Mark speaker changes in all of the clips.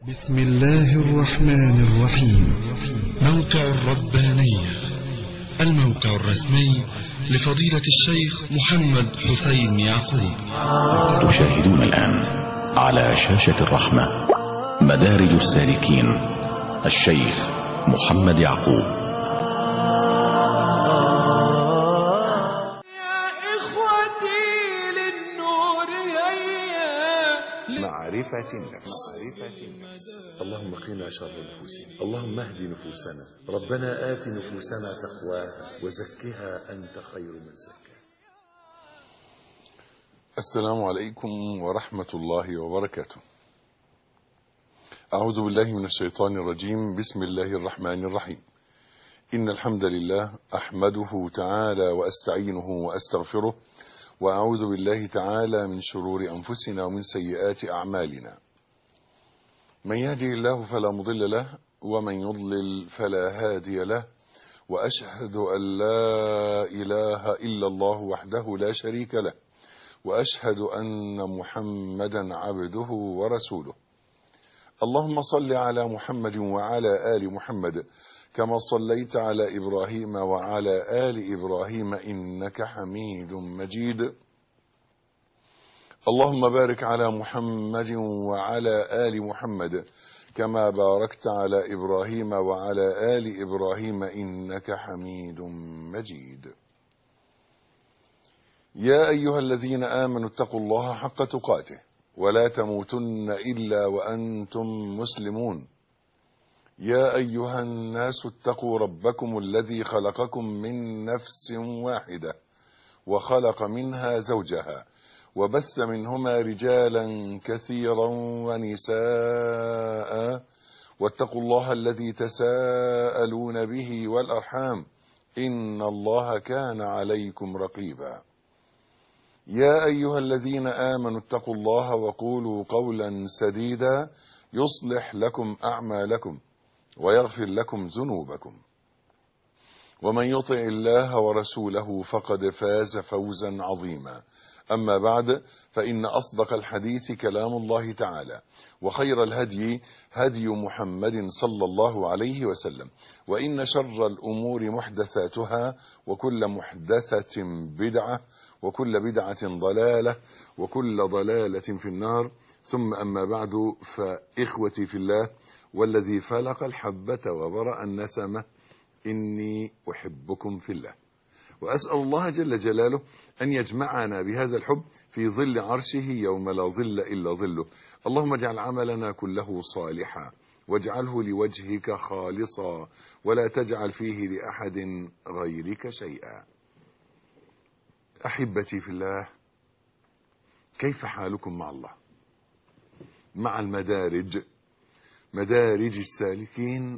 Speaker 1: بسم الله الرحمن الرحيم. موقع الربانية، الموقع الرسمي لفضيلة الشيخ محمد حسين يعقوب.
Speaker 2: تشاهدون الآن على شاشة الرحمة مدارج السالكين، الشيخ محمد يعقوب.
Speaker 3: معرفة النفس. اللهم قنا شر نفوسنا، اللهم اهد نفوسنا، ربنا آت نفوسنا تقواها وزكها أنت خير من زكاها. السلام عليكم ورحمة الله وبركاته. أعوذ بالله من الشيطان الرجيم. بسم الله الرحمن الرحيم. إن الحمد لله أحمده تعالى وأستعينه وأستغفره، وأعوذ بالله تعالى من شرور أنفسنا ومن سيئات أعمالنا. من يهدي الله فلا مضل له، ومن يضلل فلا هادي له، وأشهد أن لا إله إلا الله وحده لا شريك له، وأشهد أن محمدا عبده ورسوله. اللهم صل على محمد وعلى آل محمد كما صليت على إبراهيم وعلى آل إبراهيم إنك حميد مجيد. اللهم بارك على محمد وعلى آل محمد كما باركت على إبراهيم وعلى آل إبراهيم إنك حميد مجيد. يا أيها الذين آمنوا اتقوا الله حق تقاته ولا تموتن إلا وأنتم مسلمون. يا أيها الناس اتقوا ربكم الذي خلقكم من نفس واحدة وخلق منها زوجها وبث منهما رجالا كثيرا ونساء، واتقوا الله الذي تساءلون به والأرحام إن الله كان عليكم رقيبا. يا أيها الذين آمنوا اتقوا الله وقولوا قولا سديدا يصلح لكم أعمالكم ويغفر لكم ذنوبكم، ومن يطع الله ورسوله فقد فاز فوزا عظيما. أما بعد، فإن أصدق الحديث كلام الله تعالى، وخير الهدي هدي محمد صلى الله عليه وسلم، وإن شر الأمور محدثاتها، وكل محدثة بدعة، وكل بدعة ضلالة، وكل ضلالة في النار. ثم أما بعد، فإخوتي في الله والذي فلق الحبة وبرأ النسمة، إني أحبكم في الله، وأسأل الله جل جلاله أن يجمعنا بهذا الحب في ظل عرشه يوم لا ظل إلا ظله. اللهم اجعل عملنا كله صالحا، واجعله لوجهك خالصا، ولا تجعل فيه لأحد غيرك شيئا. أحبتي في الله، كيف حالكم مع الله؟ مع المدارج، مدارج السالكين،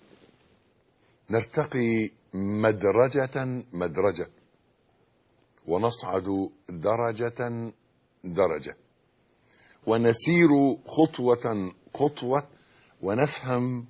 Speaker 3: نرتقي مدرجة مدرجة، ونصعد درجة درجة، ونسير خطوة خطوة، ونفهم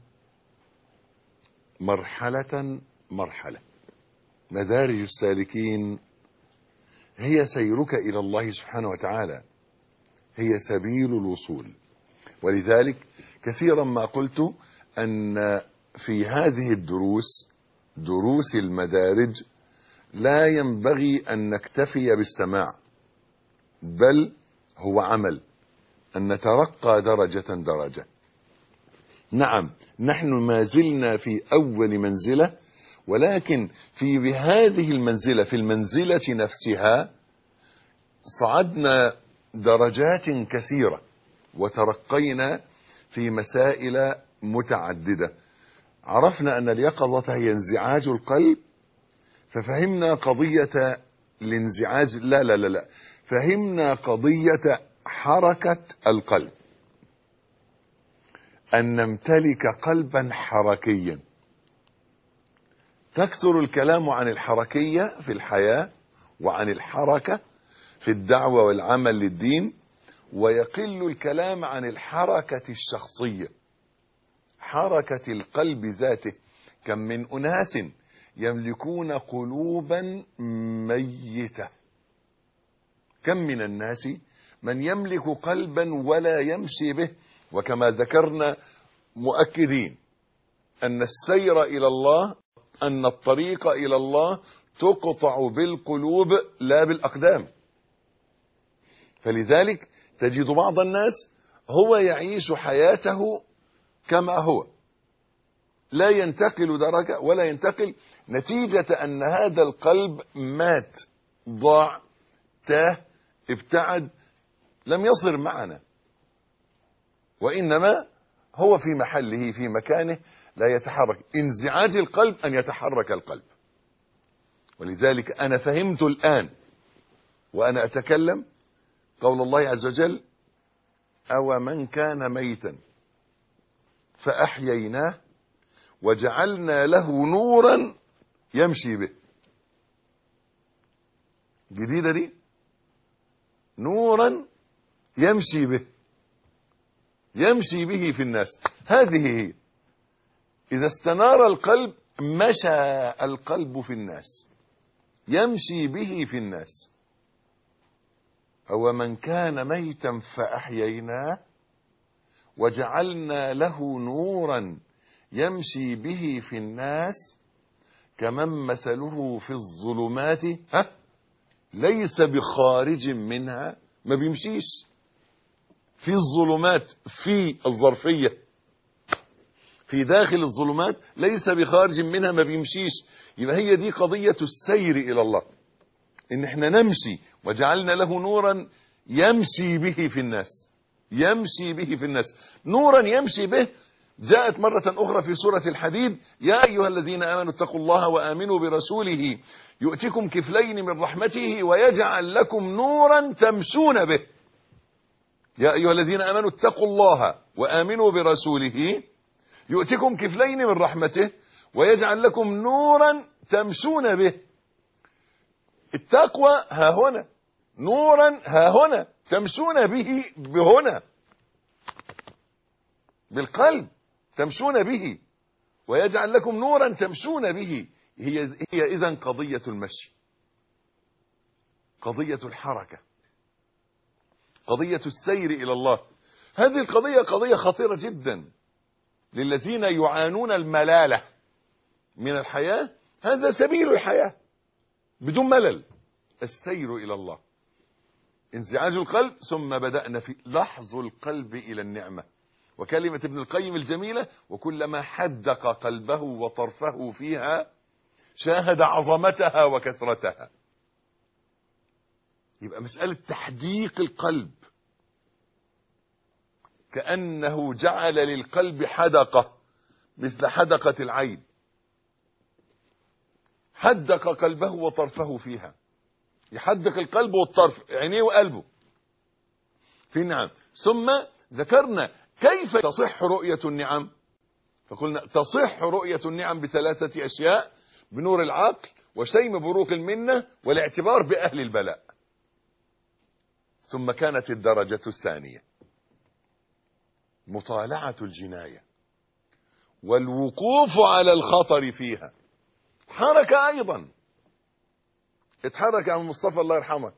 Speaker 3: مرحلة مرحلة. مدارج السالكين هي سيرك إلى الله سبحانه وتعالى، هي سبيل الوصول. ولذلك كثيرا ما قلت أن في هذه الدروس، دروس المدارج، لا ينبغي أن نكتفي بالسماع، بل هو عمل، أن نترقى درجة درجة. نعم، نحن ما زلنا في أول منزلة، ولكن في بهذه المنزلة، في المنزلة نفسها، صعدنا درجات كثيرة، وترقينا في مسائل متعددة. عرفنا أن اليقظة هي انزعاج القلب، ففهمنا قضية الانزعاج، لا، فهمنا قضية حركة القلب، أن نمتلك قلبا حركيا. تكثر الكلام عن الحركية في الحياة، وعن الحركة في الدعوة والعمل للدين، ويقل الكلام عن الحركة الشخصية، حركة القلب ذاته. كم من أناس يملكون قلوبا ميتة، كم من الناس من يملك قلبا ولا يمشي به، وكما ذكرنا مؤكدين أن السير إلى الله، أن الطريق إلى الله تقطع بالقلوب لا بالأقدام. فلذلك تجد بعض الناس هو يعيش حياته كما هو، لا ينتقل درجة ولا ينتقل، نتيجة أن هذا القلب مات، ضاع، تاه، ابتعد، لم يصر معنا، وإنما هو في محله في مكانه لا يتحرك. انزعاج القلب أن يتحرك القلب. ولذلك أنا فهمت الآن وأنا أتكلم قول الله عز وجل: أو من كان ميتا فأحييناه وجعلنا له نورا يمشي به. جديدة دي، نورا يمشي به، يمشي به في الناس. هذه هي، إذا استنار القلب مشى القلب في الناس، يمشي به في الناس. أو من كان ميتا فأحييناه وجعلنا له نورا يمشي به في الناس كمن مثله في الظلمات ليس بخارج منها. ما بيمشيش في الظلمات، في الظرفية، في داخل الظلمات، ليس بخارج منها، ما بيمشيش. يبقى هي دي قضية السير إلى الله، إن احنا نمشي. وجعلنا له نورا يمشي به في الناس، يمشي به في الناس. نورا يمشي به جاءت مرة أخرى في سورة الحديد: يا أيها الذين آمنوا اتقوا الله وآمنوا برسوله يؤتكم كفلين من رحمته ويجعل لكم نورا تمشون به. يا أيها الذين آمنوا اتقوا الله وآمنوا برسوله يؤتكم كفلين من رحمته ويجعل لكم نورا تمشون به. التقوى ها هنا، نورا ها هنا، تمشون به بهنا، بالقلب تمشون به، ويجعل لكم نورا تمشون به. هي إذن قضية المشي، قضية الحركة، قضية السير إلى الله. هذه القضية قضية خطيرة جدا للذين يعانون الملالة من الحياة. هذا سبيل الحياة بدون ملل، السير إلى الله، انزعاج القلب. ثم بدأنا في لحظ القلب إلى النعمة، وكلمة ابن القيم الجميلة: وكلما حدق قلبه وطرفه فيها شاهد عظمتها وكثرتها. يبقى مسألة تحديق القلب، كأنه جعل للقلب حدقة مثل حدقة العين، حدق قلبه وطرفه فيها. يحدق القلب والطرف، عينيه وقلبه في النعم. ثم ذكرنا كيف تصح رؤية النعم، فقلنا تصح رؤية النعم بثلاثة أشياء: بنور العقل، وشيم بروق المنة، والاعتبار بأهل البلاء. ثم كانت الدرجة الثانية مطالعة الجناية والوقوف على الخطر فيها. حركة أيضا، اتحرك يا عم مصطفى الله يرحمك.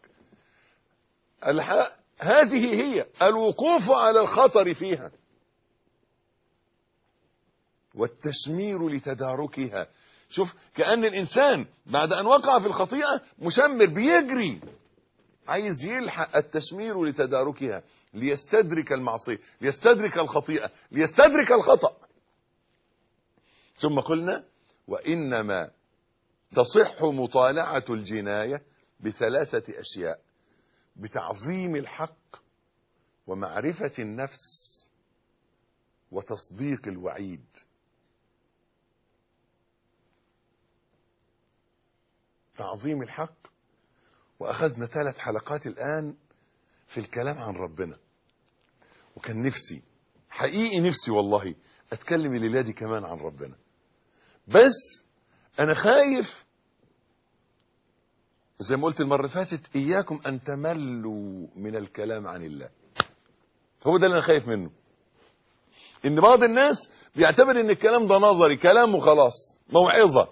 Speaker 3: هذه هي الوقوف على الخطر فيها والتشمير لتداركها. شوف، كأن الإنسان بعد أن وقع في الخطيئة مشمر، بيجري، عايز يلحق التشمير لتداركها، ليستدرك المعصية، ليستدرك الخطيئة، ليستدرك الخطأ. ثم قلنا: وإنما تصح مطالعة الجناية بثلاثة أشياء: بتعظيم الحق، ومعرفة النفس، وتصديق الوعيد. تعظيم الحق. وأخذنا 3 حلقات الآن في الكلام عن ربنا، وكان نفسي، حقيقي نفسي والله، أتكلم الليلة دي كمان عن ربنا، بس أنا خايف زي ما قلت المرة اللي فاتت: إياكم أن تملوا من الكلام عن الله. هو ده اللي أنا خايف منه، إن بعض الناس بيعتبر إن الكلام ده نظري، كلام وخلاص، موعظة.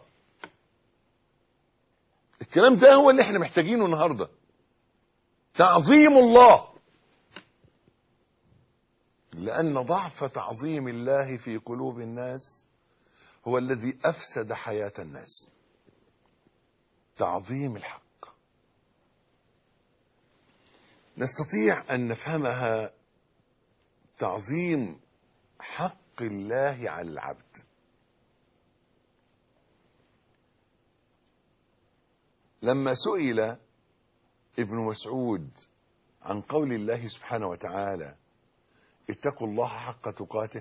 Speaker 3: الكلام ده هو اللي احنا محتاجينه النهاردة، تعظيم الله. لأن ضعف تعظيم الله في قلوب الناس هو الذي أفسد حياة الناس. تعظيم الحق نستطيع أن نفهمها تعظيم حق الله على العبد. لما سئل ابن مسعود عن قول الله سبحانه وتعالى اتقوا الله حق تقاته،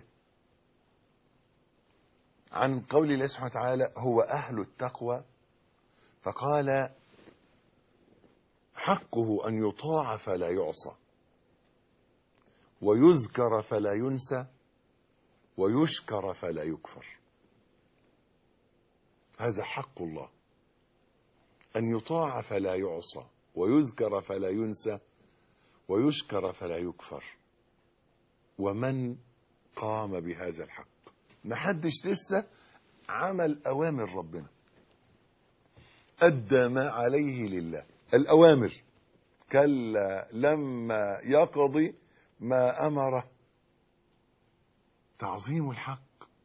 Speaker 3: عن قول الله سبحانه وتعالى هو أهل التقوى، فقال حقه أن يطاع فلا يعصى، ويذكر فلا ينسى، ويشكر فلا يكفر. هذا حق الله، أن يطاع فلا يعصى، ويذكر فلا ينسى، ويشكر فلا يكفر. ومن قام بهذا الحق؟ محدش لسه عمل أوامر ربنا، أدى ما عليه لله. الأوامر كلا لما يقضي ما أمره. تعظيم الحق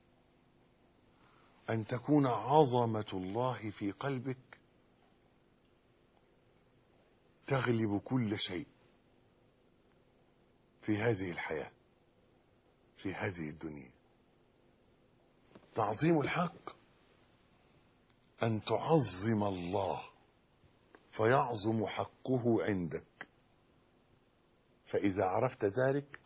Speaker 3: أن تكون عظمة الله في قلبك تغلب كل شيء في هذه الحياة، في هذه الدنيا. تعظيم الحق أن تعظم الله فيعظم حقه عندك. فإذا عرفت ذلك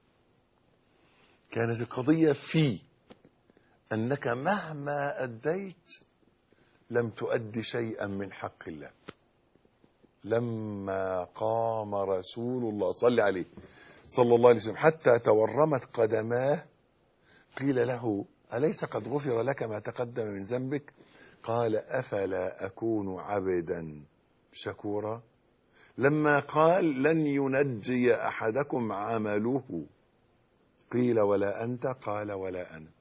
Speaker 3: كانت القضية في أنك مهما أديت لم تؤدي شيئا من حق الله. لما قام رسول الله صلى عليه صلى الله عليه وسلم حتى تورمت قدماه قيل له أليس قد غفر لك ما تقدم من ذنبك؟ قال أفلا أكون عبدا شكورا. لما قال لن ينجي أحدكم عمله قيل ولا أنت؟ قال ولا أنا،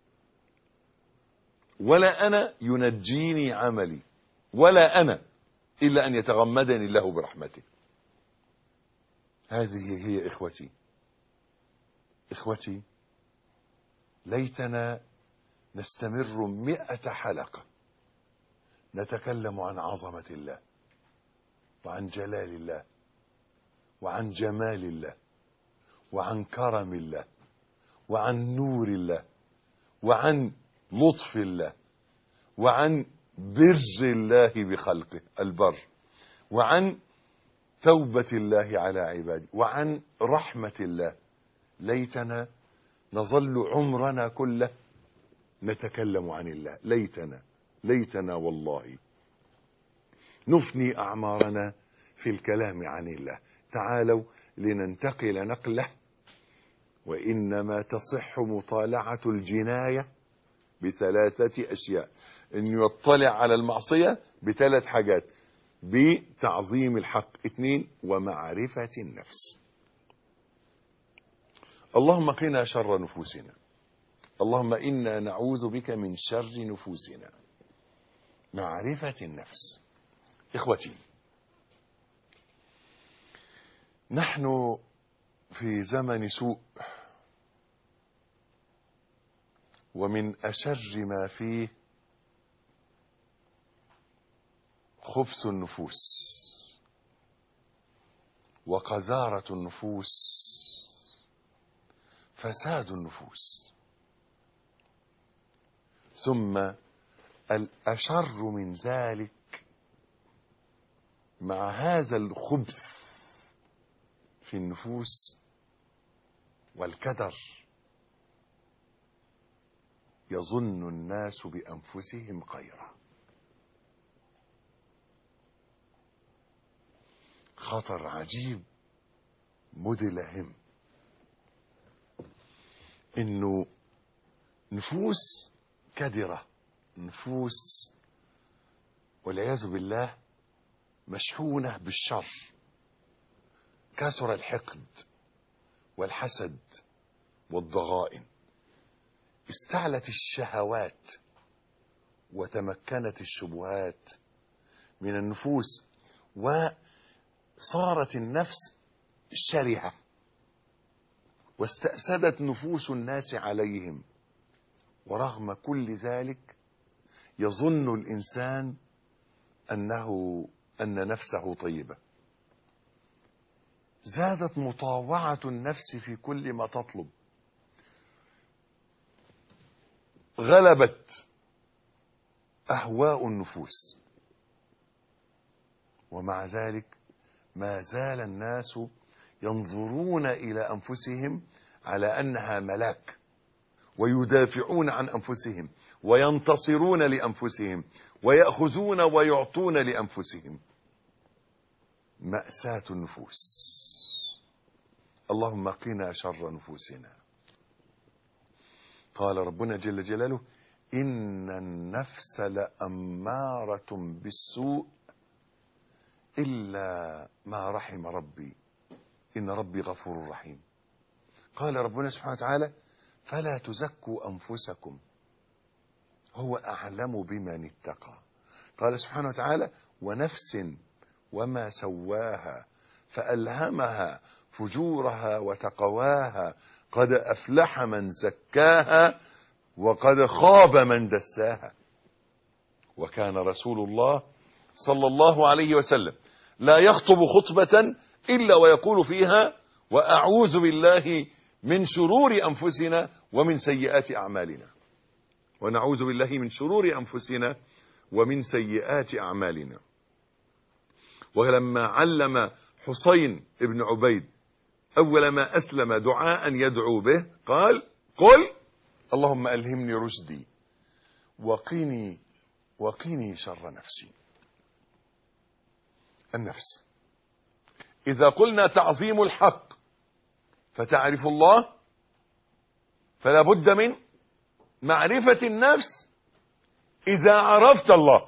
Speaker 3: ولا أنا ينجيني عملي، ولا أنا إلا أن يتغمدني الله برحمته. هذه هي إخوتي، ليتنا نستمر 100 حلقة نتكلم عن عظمة الله، وعن جلال الله، وعن جمال الله، وعن كرم الله، وعن نور الله، وعن لطف الله، وعن بر الله بخلقه البر، وعن توبة الله على عباده، وعن رحمة الله. ليتنا نظل عمرنا كله نتكلم عن الله. ليتنا والله نفني أعمارنا في الكلام عن الله. تعالوا لننتقل نقلة، وإنما تصح مطالعة الجناية ب3 أشياء. أن يطلع على المعصية ب3 حاجات: بتعظيم الحق، 2 ومعرفة النفس. اللهم قنا شر نفوسنا، اللهم إنا نعوذ بك من شر نفوسنا. معرفة النفس. إخوتي، نحن في زمن سوء، ومن أشر ما فيه خبث النفوس وقذارة النفوس، فساد النفوس. ثم الأشر من ذلك، مع هذا الخبث في النفوس والكدر، يظن الناس بأنفسهم خيرا. خطر عجيب مدلهم، انه نفوس كدرة، نفوس والعياذ بالله مشحونة بالشر. كثر الحقد والحسد والضغائن، استعلت الشهوات وتمكنت الشبهات من النفوس، وصارت النفس شرهة واستأسدت نفوس الناس عليهم، ورغم كل ذلك يظن الإنسان أن نفسه طيبة. زادت مطاوعة النفس في كل ما تطلب، غلبت أهواء النفوس، ومع ذلك ما زال الناس ينظرون إلى أنفسهم على أنها ملاك، ويدافعون عن أنفسهم وينتصرون لأنفسهم ويأخذون ويعطون لأنفسهم. مأساة النفوس. اللهم قنا شر نفوسنا. قال ربنا جل جلاله: إن النفس لأمارة بالسوء إلا ما رحم ربي إن ربي غفور رحيم. قال ربنا سبحانه وتعالى: فلا تزكوا أنفسكم هو أعلم بمن اتقى. قال سبحانه وتعالى: ونفس وما سواها فألهمها فجورها وتقواها قد أفلح من زكاها وقد خاب من دساها. وكان رسول الله صلى الله عليه وسلم لا يخطب خطبة إلا ويقول فيها: وأعوذ بالله من شرور أنفسنا ومن سيئات أعمالنا. ونعوذ بالله من شرور أنفسنا ومن سيئات أعمالنا. ولما علم حسين بن عبيد أول ما أسلم دعاء يدعو به قال: قل اللهم ألهمني رشدي وقني شر نفسي. النفس إذا قلنا تعظيم الحق فتعرف الله، فلا بد من معرفة النفس إذا عرفت الله.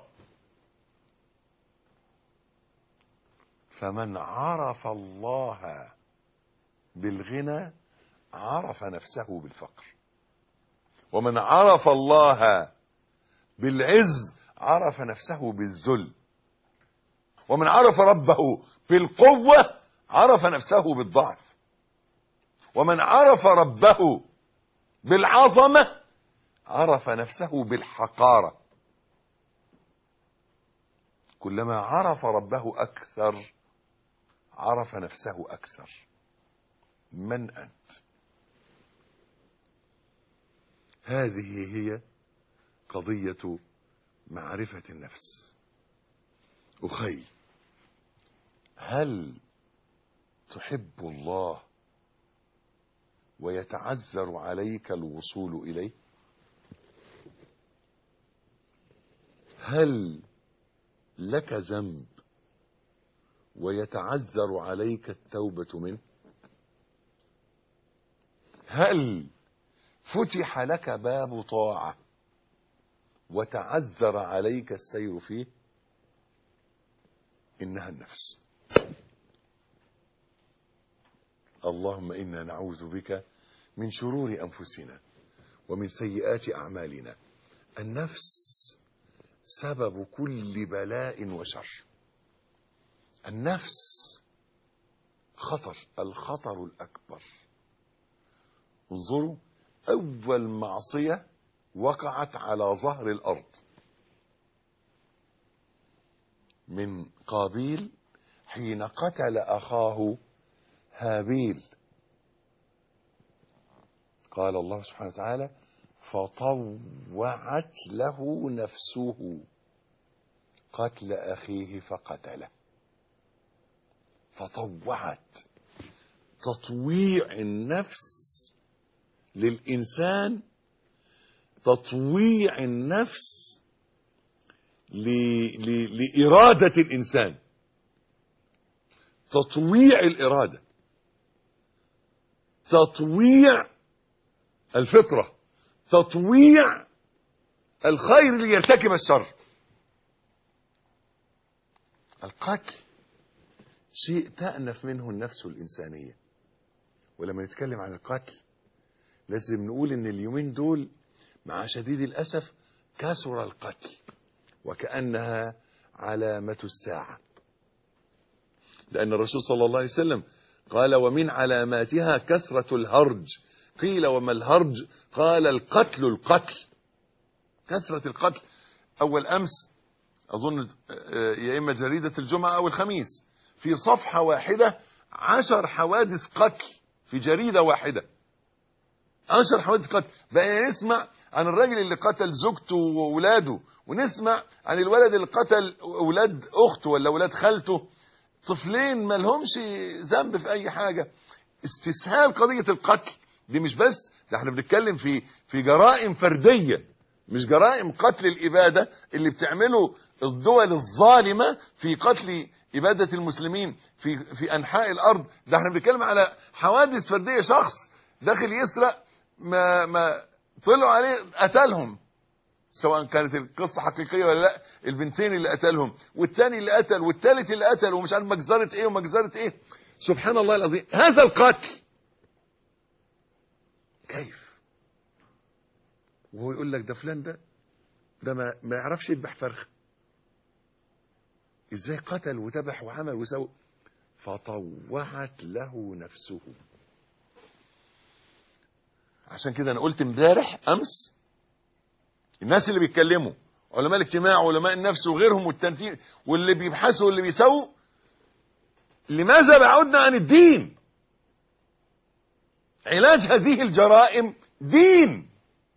Speaker 3: فمن عرف الله بالغنى عرف نفسه بالفقر، ومن عرف الله بالعز عرف نفسه بالذل، ومن عرف ربه بالقوة عرف نفسه بالضعف، ومن عرف ربه بالعظمة عرف نفسه بالحقارة. كلما عرف ربه أكثر عرف نفسه أكثر. من أنت؟ هذه هي قضية معرفة النفس. أخي، هل تحب الله ويتعذر عليك الوصول إليه؟ هل لك ذنب ويتعذر عليك التوبة منه؟ هل فتح لك باب طاعة وتعذر عليك السير فيه؟ إنها النفس. اللهم إنا نعوذ بك من شرور أنفسنا ومن سيئات أعمالنا. النفس سبب كل بلاء وشر. النفس الخطر الأكبر. انظروا، أول معصية وقعت على ظهر الأرض من قابيل حين قتل أخاه هابيل. قال الله سبحانه وتعالى: فطوعت له نفسه قتل أخيه فقتله. فطوعت. تطويع النفس للإنسان، تطويع النفس لإرادة الإنسان، تطويع الإرادة، تطويع الفطرة، تطويع الخير ليرتكب الشر. القتل شيء تأنف منه النفس الإنسانية. ولما نتكلم عن القتل لازم نقول إن اليومين دول مع شديد الأسف كثر القتل، وكأنها علامة الساعة. لأن الرسول صلى الله عليه وسلم قال ومن علاماتها كثرة الهرج. قيل وما الهرج؟ قال القتل. كثرة القتل. أول أمس أظن يا إما جريدة الجمعة أو الخميس، في صفحة واحدة 10 حوادث قتل في جريدة واحدة. 10 حوادث قتل. بقى نسمع عن الراجل اللي قتل زوجته وولاده، ونسمع عن الولد اللي قتل أولاد أخته ولا أولاد خالته، طفلين ما لهمش ذنب في أي حاجة. استسهال قضية القتل دي مش بس، ده احنا بنتكلم في جرائم فردية، مش جرائم قتل الإبادة اللي بتعمله الدول الظالمة في قتل إبادة المسلمين في أنحاء الأرض. ده احنا بنتكلم على حوادث فردية، شخص داخل يسرق ما طلعوا عليه قتلهم، سواء كانت القصة حقيقية ولا لا، البنتين اللي قتلهم والتاني اللي قتل والتالت اللي قتل ومش عارف مجزرة ايه ومجزرة ايه. سبحان الله العظيم. هذا القتل كيف؟ وهو يقول لك ده فلان ده ما يعرفش يذبح فرخ، ازاي قتل وذبح وعمل وسوى؟ فطوعت له نفسه. عشان كده انا قلت امبارح امس، الناس اللي بيتكلموا علماء الاجتماع وعلماء النفس وغيرهم والتنتين واللي بيبحثوا واللي بيسووا، لماذا بعدنا عن الدين؟ علاج هذه الجرائم دين.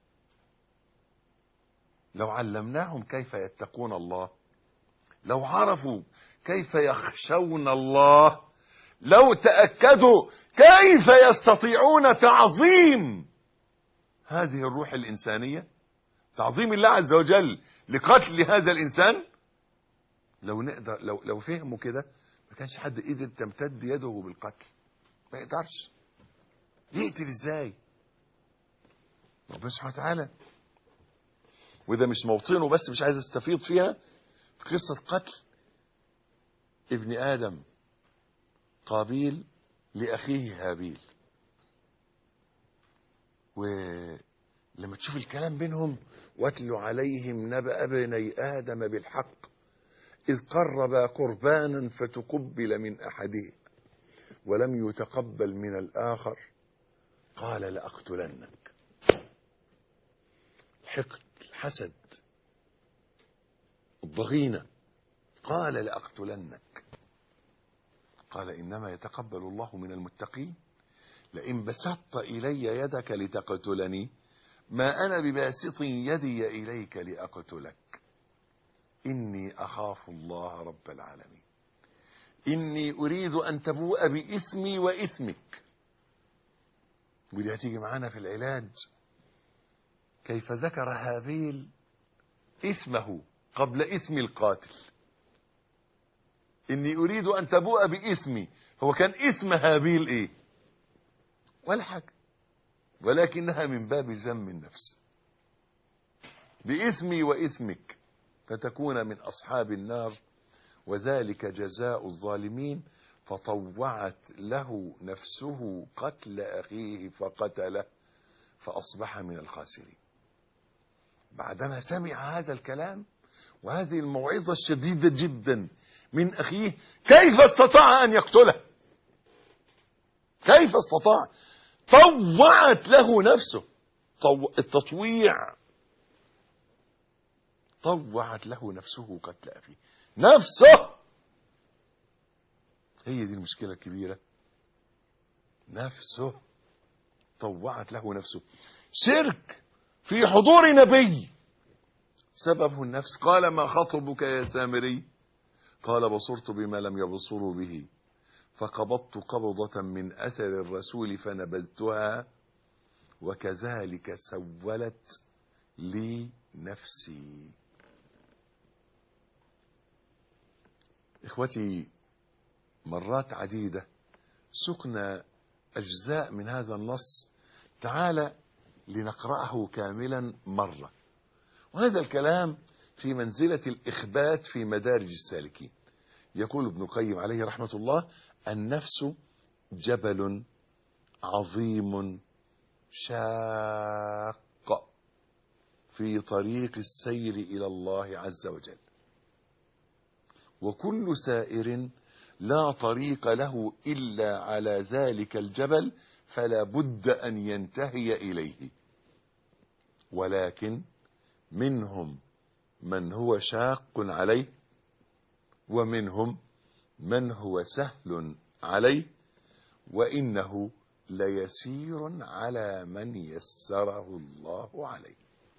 Speaker 3: لو علمناهم كيف يتقون الله، لو عرفوا كيف يخشون الله، لو تأكدوا كيف يستطيعون تعظيم هذه الروح الإنسانية، تعظيم الله عز وجل لقتل هذا الإنسان، لو نقدر لو فهموا كده ما كانش حد قدر تمتد يده بالقتل. ما يقدرش يقتل ازاي؟ ربنا سبحانه وتعالى. وده مش موطنه بس، مش عايز استفيض فيها، في قصة قتل ابن آدم قابيل لأخيه هابيل. ولما تشوف الكلام بينهم، واتل عليهم نبأ ابني آدم بالحق إذ قربا قربانا فتقبل من أحدهما ولم يتقبل من الآخر قال لأقتلنك. الحقد، الحسد، الضغينة. قال لأقتلنك. قال إنما يتقبل الله من المتقين. لئن بسطت إلي يدك لتقتلني ما أنا بباسط يدي إليك لأقتلك إني أخاف الله رب العالمين إني أريد أن تبوء باسمي وإثمك. ودي هتيجي معانا في العلاج، كيف ذكر هابيل اسمه قبل اسم القاتل. إني أريد أن تبوء باسمي. هو كان اسم هابيل إيه؟ ولا حاجة، ولكنها من باب ذم النفس. باسمي واسمك فتكون من أصحاب النار وذلك جزاء الظالمين. فطوعت له نفسه قتل أخيه فقتله فأصبح من الخاسرين. بعدما سمع هذا الكلام وهذه الموعظة الشديدة جدا من أخيه، كيف استطاع أن يقتله؟ كيف استطاع؟ طوعت له نفسه. التطويع، طوعت له نفسه قتل أخيه. نفسه، هي دي المشكلة الكبيرة. نفسه طوعت له نفسه. شرك في حضور نبي سببه النفس. قال ما خطبك يا سامري؟ قال بصرت بما لم يبصروا به فقبضت قبضة من أثر الرسول فنبذتها وكذلك سولت لي نفسي. إخوتي، مرات عديدة سقنا أجزاء من هذا النص، تعال لنقرأه كاملا مرة. وهذا الكلام في منزلة الإخبات في مدارج السالكين. يقول ابن القيم عليه رحمة الله: النفس جبل عظيم شاق في طريق السير إلى الله عز وجل، وكل سائر لا طريق له إلا على ذلك الجبل فلا بد أن ينتهي إليه، ولكن منهم من هو شاق عليه ومنهم من هو سهل عليه، وإنه ليسير على من يسره الله عليه.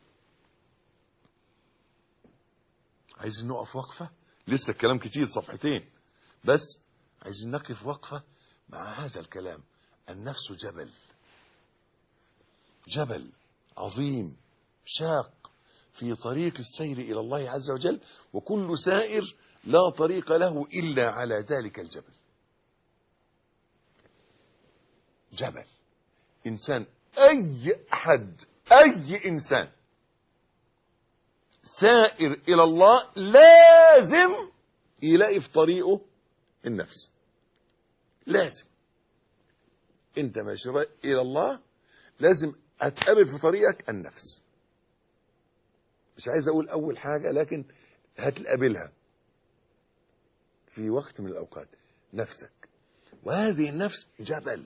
Speaker 3: عايزين نقف وقفة، لسه الكلام كتير صفحتين بس، عايزين نقف وقفة مع هذا الكلام. النفس جبل، جبل عظيم شاق في طريق السير إلى الله عز وجل، وكل سائر لا طريق له إلا على ذلك الجبل. جبل إنسان، أي أحد، أي إنسان سائر إلى الله لازم يلاقي في طريقه النفس. لازم انت ماشي إلى الله لازم هتقابل في طريقك النفس. مش عايز أقول أول حاجة، لكن هتقابلها في وقت من الأوقات نفسك. وهذه النفس جبل،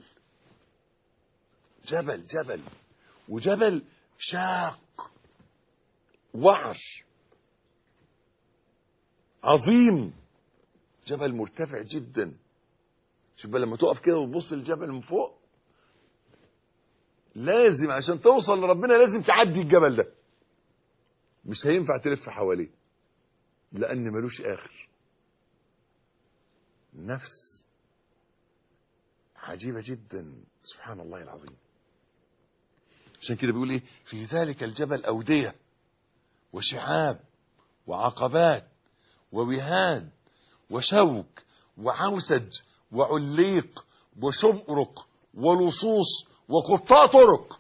Speaker 3: جبل جبل، وجبل شاق وعر عظيم، جبل مرتفع جدا. شوف بقى لما تقف كده وتبص للجبل من فوق، لازم عشان توصل لربنا لازم تعدي الجبل ده، مش هينفع تلف حواليه لأن ملوش آخر. نفس عجيبة جدا، سبحان الله العظيم. عشان كده بيقول ايه؟ في ذلك الجبل أودية وشعاب وعقبات ووهاد وشوك وعوسج وعليق وشبرق ولصوص وقطاع طرق.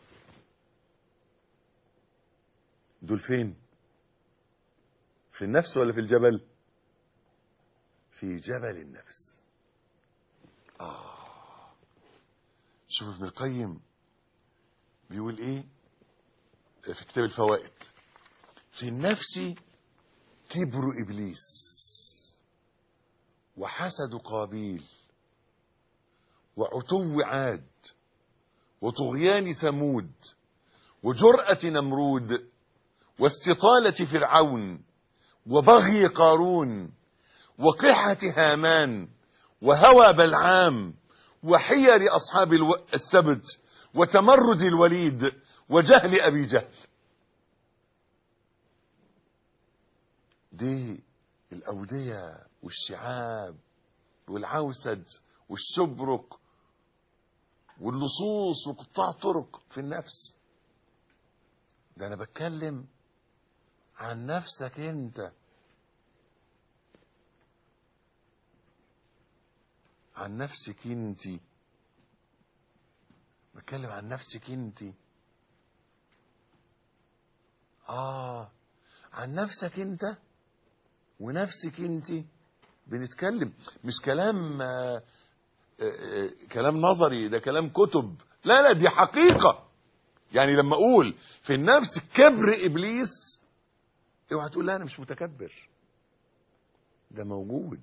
Speaker 3: دول فين؟ في النفس ولا في الجبل؟ في جبل النفس. شوف ابن القيم بيقول ايه في كتاب الفوائد: في النفس كبر إبليس وحسد قابيل وعتو عاد وطغيان ثمود وجرأة نمرود واستطالة فرعون وبغي قارون وقحة هامان وهوى بلعام وحير أصحاب السبت وتمرد الوليد وجهل أبي جهل. دي الأودية والشعاب والعوسد والشبرق واللصوص وقطاع طرق في النفس. ده أنا بتكلم عن نفسك أنت، عن نفسك أنت، بتكلم عن نفسك أنت. عن نفسك أنت ونفسك أنت بنتكلم، مش كلام كلام نظري، ده كلام كتب. لا لا، دي حقيقة. يعني لما أقول في النفس كبر إبليس، اوعى تقول لا أنا مش متكبر، ده موجود،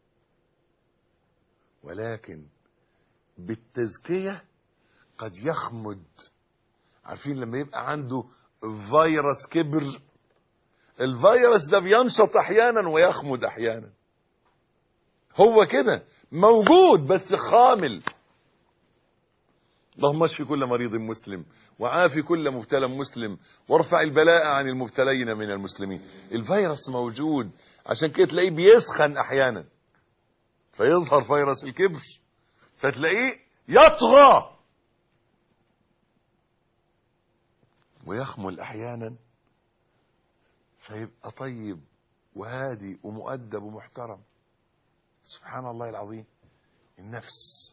Speaker 3: ولكن بالتزكية قد يخمد. عارفين لما يبقى عنده فيروس كبر، الفيروس ده بينشط احيانا ويخمد احيانا، هو كده موجود بس خامل. اللهم اشف كل مريض مسلم وعافي كل مبتلى مسلم وارفع البلاء عن المبتلين من المسلمين. الفيروس موجود، عشان كده تلاقيه بيسخن احيانا فيظهر فيروس الكبر، فتلاقيه يطغى ويخمل احيانا فيبقى طيب وهادي ومؤدب ومحترم. سبحان الله العظيم. النفس،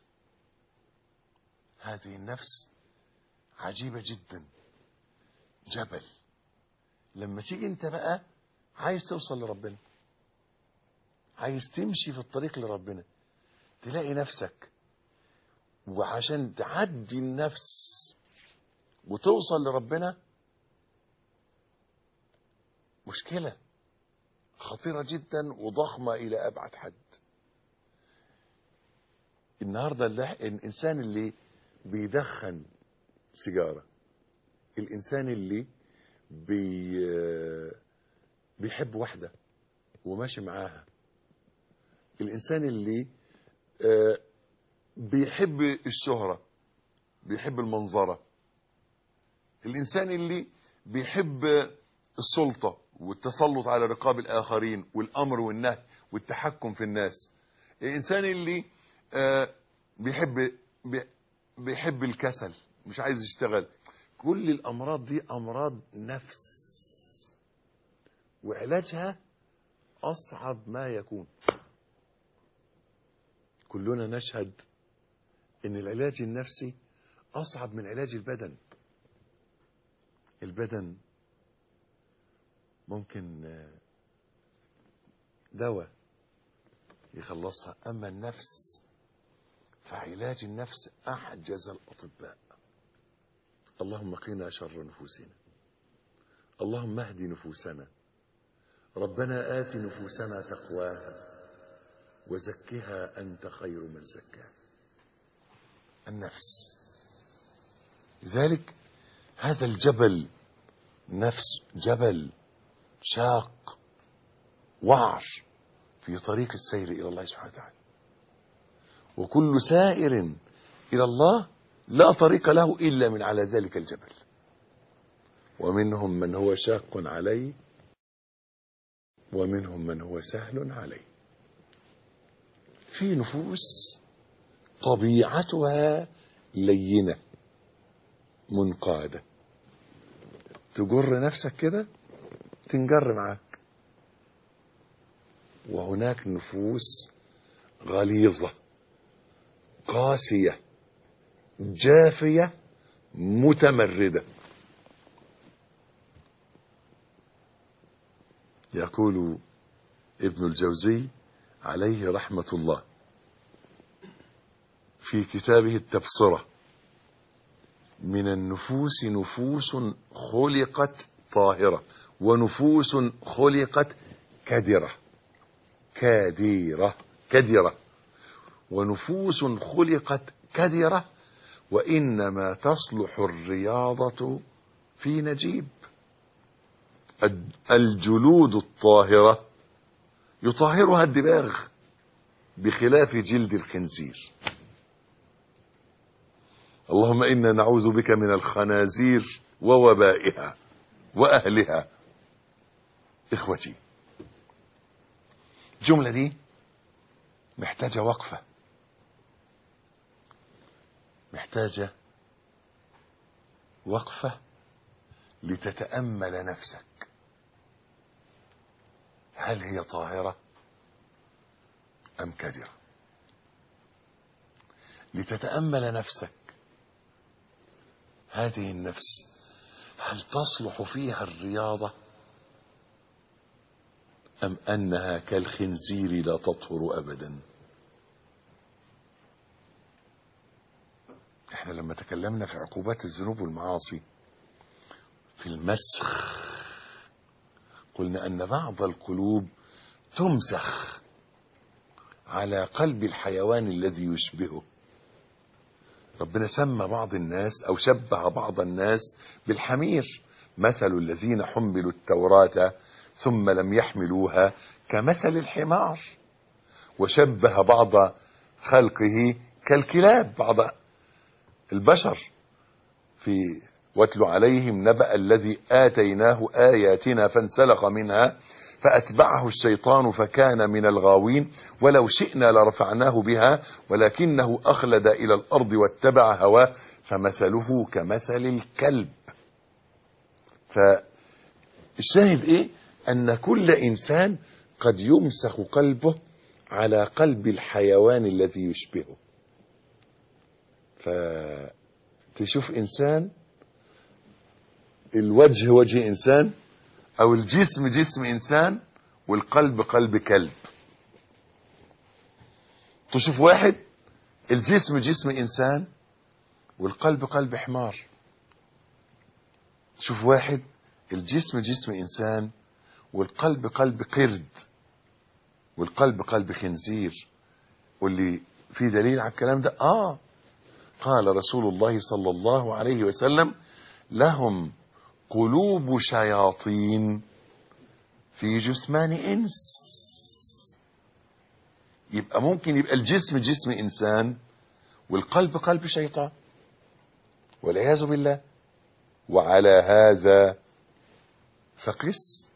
Speaker 3: هذه النفس عجيبة جدا، جبل. لما تيجي انت بقى عايز توصل لربنا، عايز تمشي في الطريق لربنا، تلاقي نفسك، وعشان تعدي النفس وتوصل لربنا مشكلة خطيرة جدا وضخمة إلى أبعد حد. النهاردة الإنسان اللي بيدخن سيجارة، الإنسان اللي بيحب واحدة وماشي معاها، الإنسان اللي بيحب الشهرة، بيحب المنظرة، الإنسان اللي بيحب السلطة والتسلط على رقاب الآخرين والأمر والنهي والتحكم في الناس، الإنسان اللي بيحب الكسل، مش عايز يشتغل. كل الأمراض دي أمراض نفس، وعلاجها أصعب ما يكون. كلنا نشهد إن العلاج النفسي أصعب من علاج البدن. البدن ممكن دواء يخلصها، أما النفس فعلاج النفس أحجز الأطباء. اللهم قنا شر نفوسنا، اللهم اهد نفوسنا، ربنا آت نفوسنا تقواها وزكها أنت خير من زكاها. النفس، لذلك هذا الجبل نفس جبل شاق وعر في طريق السير إلى الله سبحانه وتعالى، وكل سائر إلى الله لا طريق له إلا من على ذلك الجبل، ومنهم من هو شاق عليه ومنهم من هو سهل عليه. في نفوس طبيعتها لينة منقادة، تجر نفسك كده تنجر معاك، وهناك نفوس غليظة قاسية جافية متمردة. يقول ابن الجوزي عليه رحمة الله في كتابه التبصرة: من النفوس نفوس خلقت طاهرة، ونفوس خلقت كدرة، ونفوس خلقت كدرة، وإنما تصلح الرياضة في نجيب. الجلود الطاهرة يطهرها الدباغ بخلاف جلد الخنزير. اللهم إنا نعوذ بك من الخنازير ووبائها وأهلها. إخوتي، الجملة دي محتاجة وقفة، محتاجة وقفة لتتأمل نفسك. هل هي طاهرة أم كدرة؟ لتتأمل نفسك، هذه النفس هل تصلح فيها الرياضة أم أنها كالخنزير لا تطهر أبدا؟ احنا لما تكلمنا في عقوبات الذنوب والمعاصي في المسخ قلنا أن بعض القلوب تمسخ على قلب الحيوان الذي يشبهه. ربنا سمى بعض الناس أو شبه بعض الناس بالحمير: مثل الذين حملوا التوراة ثم لم يحملوها كمثل الحمار. وشبه بعض خلقه كالكلاب، بعض البشر في واتل عليهم نبأ الذي آتيناه آياتنا فانسلخ منها فأتبعه الشيطان فكان من الغاوين ولو شئنا لرفعناه بها ولكنه أخلد إلى الأرض واتبع هواه فمثله كمثل الكلب. فالشاهد إيه؟ أن كل إنسان قد يمسخ قلبه على قلب الحيوان الذي يشبهه. فتشوف إنسان الوجه وجه إنسان أو الجسم جسم إنسان والقلب قلب كلب. تشوف واحد الجسم جسم إنسان والقلب قلب حمار. تشوف واحد الجسم جسم إنسان والقلب قلب قرد والقلب قلب خنزير. واللي في دليل على الكلام ده؟ قال رسول الله صلى الله عليه وسلم: لهم قلوب شياطين في جثمان إنس. يبقى ممكن يبقى الجسم جسم إنسان والقلب قلب شيطان والعياذ بالله. وعلى هذا فقس.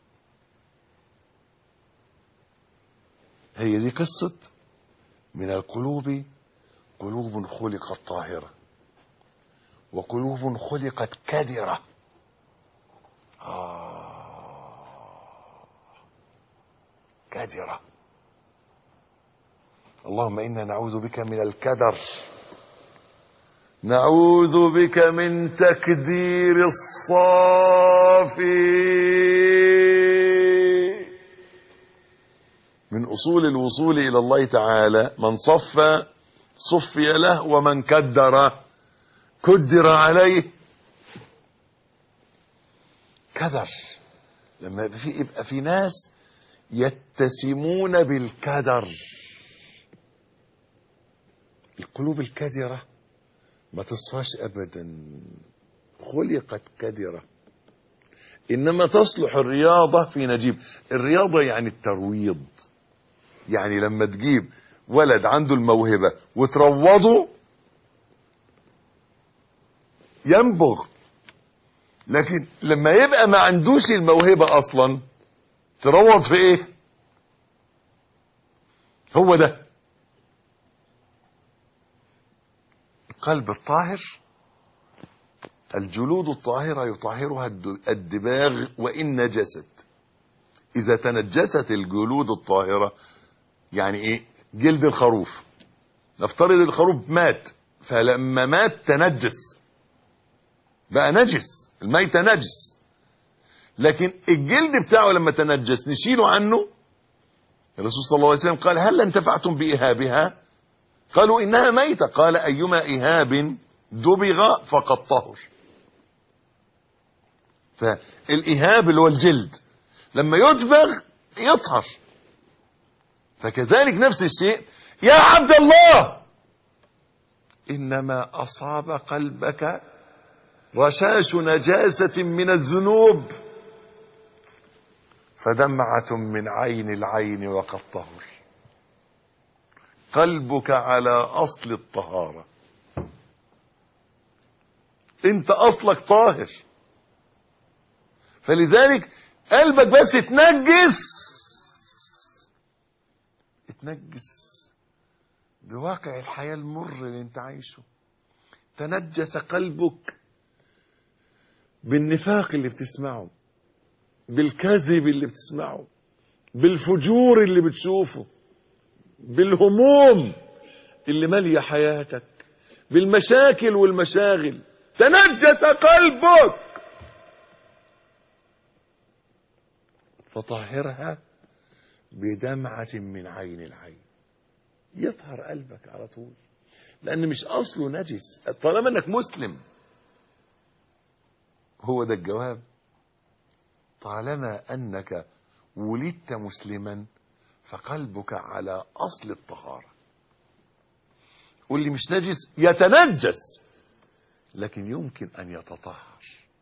Speaker 3: هي دي قصة من القلوب قلوب خلقت طاهرة وقلوب خلقت كدرة. كدرة. اللهم إنا نعوذ بك من الكدر، نعوذ بك من تكدير الصافي. من أصول الوصول إلى الله تعالى: من صفى صفي له، ومن كدر كدر عليه. كدر لما يبقى في ناس يتسمون بالكدر. القلوب الكدرة ما تصفاش أبدا، خلقت كدرة. إنما تصلح الرياضة في نجيب. الرياضة يعني الترويض، يعني لما تجيب ولد عنده الموهبة وتروضه ينبغ. لكن لما يبقى ما عندوش الموهبة أصلا تروض في إيه؟ هو ده القلب الطاهر. الجلود الطاهرة يطهرها الدماغ وإن نجست. إذا تنجست الجلود الطاهرة، يعني إيه؟ جلد الخروف، نفترض الخروف مات، فلما مات تنجس، بقى نجس، الميت نجس. لكن الجلد بتاعه لما تنجس نشيله عنه. الرسول صلى الله عليه وسلم قال: هل انتفعتم بإهابها؟ قالوا: إنها ميتة. قال: أيما إهاب دبغ فقد طهر. فالإهاب اللي هو الجلد لما يدبغ يطهر. فكذلك نفس الشيء يا عبد الله، إنما أصاب قلبك رشاش نجاسة من الذنوب فدمعة من عين العين وقد طهر. قلبك على أصل الطهارة، انت أصلك طاهر. فلذلك قلبك بس اتنجس بواقع الحياة المر اللي انت عايشه. تنجس قلبك بالنفاق اللي بتسمعه، بالكذب اللي بتسمعه، بالفجور اللي بتشوفه، بالهموم اللي مالية حياتك، بالمشاكل والمشاغل. تنجس قلبك فطهرها بدمعة من عين العين. يطهر قلبك على طول، لأن مش أصله نجس طالما أنك مسلم. هو ده الجواب. طالما أنك ولدت مسلما فقلبك على أصل الطهارة. واللي مش نجس يتنجس لكن يمكن أن يتطهر.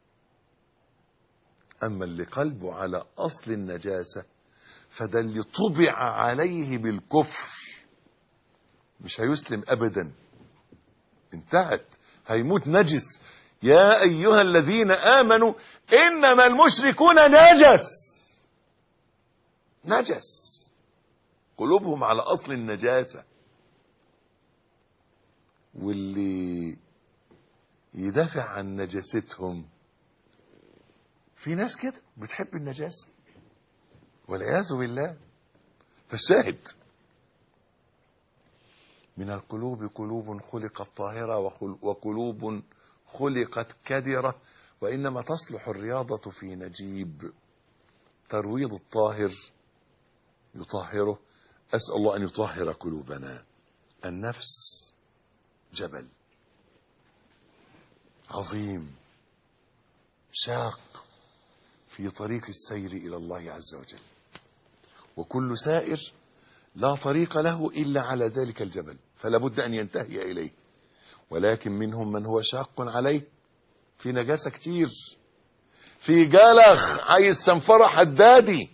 Speaker 3: أما اللي قلبه على أصل النجاسة فده اللي طبع عليه بالكفر، مش هيسلم أبدا، انتهت، هيموت نجس. يا أيها الذين آمنوا إنما المشركون نجس، قلوبهم على أصل النجاسة. واللي يدافع عن نجاستهم، في ناس كده بتحب النجاسة والعياذ بالله. فالشاهد: من القلوب قلوب خلقت طاهرة وقلوب خلقت كدرة، وإنما تصلح الرياضة في نجيب. ترويض الطاهر يطهره. أسأل الله أن يطهر قلوبنا. النفس جبل عظيم شاق في طريق السير إلى الله عز وجل، وكل سائر لا طريق له إلا على ذلك الجبل، فلا بد أن ينتهي إليه. ولكن منهم من هو شاق عليه، في نجاسة كتير، في جلخ عايز سنفرة حدادي.